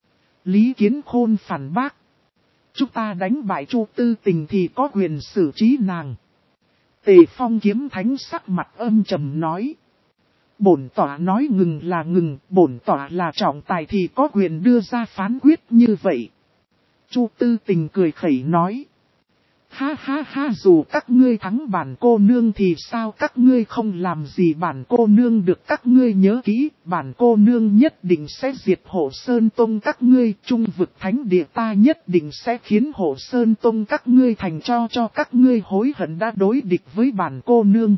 Lý Kiến Khôn phản bác. Chúng ta đánh bại Chu Tư Tình thì có quyền xử trí nàng. Tề Phong kiếm thánh sắc mặt âm trầm nói. Bổn tỏa nói ngừng là ngừng, bổn tỏa là trọng tài thì có quyền đưa ra phán quyết như vậy. Chu Tư Tình cười khẩy nói. Ha ha ha, dù các ngươi thắng bản cô nương thì sao các ngươi không làm gì bản cô nương được, các ngươi nhớ kỹ, bản cô nương nhất định sẽ diệt Hộ Sơn Tông các ngươi, Trung Vực Thánh Địa ta nhất định sẽ khiến Hộ Sơn Tông các ngươi thành cho các ngươi hối hận đã đối địch với bản cô nương.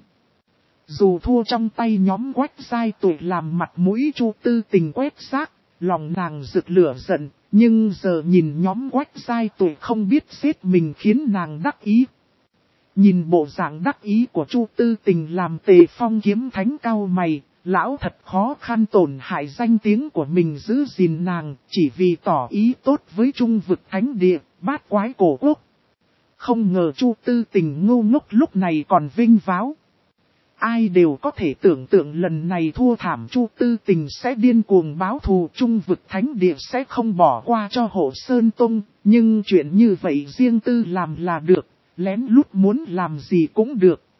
Dù thua trong tay nhóm Quách Giai Tuệ làm mặt mũi Chu Tư Tình quét rác, lòng nàng rực lửa giận. Nhưng giờ nhìn nhóm Quách Giai Tuệ không biết giết mình khiến nàng đắc ý. Nhìn bộ dạng đắc ý của Chu Tư Tình làm Tề Phong kiếm thánh cau mày, lão thật khó khăn tổn hại danh tiếng của mình giữ gìn nàng, chỉ vì tỏ ý tốt với Trung Vực Thánh Địa, bát quái cổ quốc. Không ngờ Chu Tư Tình ngu ngốc lúc này còn vinh váo. Ai đều có thể tưởng tượng lần này thua thảm Chu Tư Tình sẽ điên cuồng báo thù, Trung Vực Thánh Địa sẽ không bỏ qua cho Hộ Sơn Tông, nhưng chuyện như vậy riêng tư làm là được, lén lút muốn làm gì cũng được.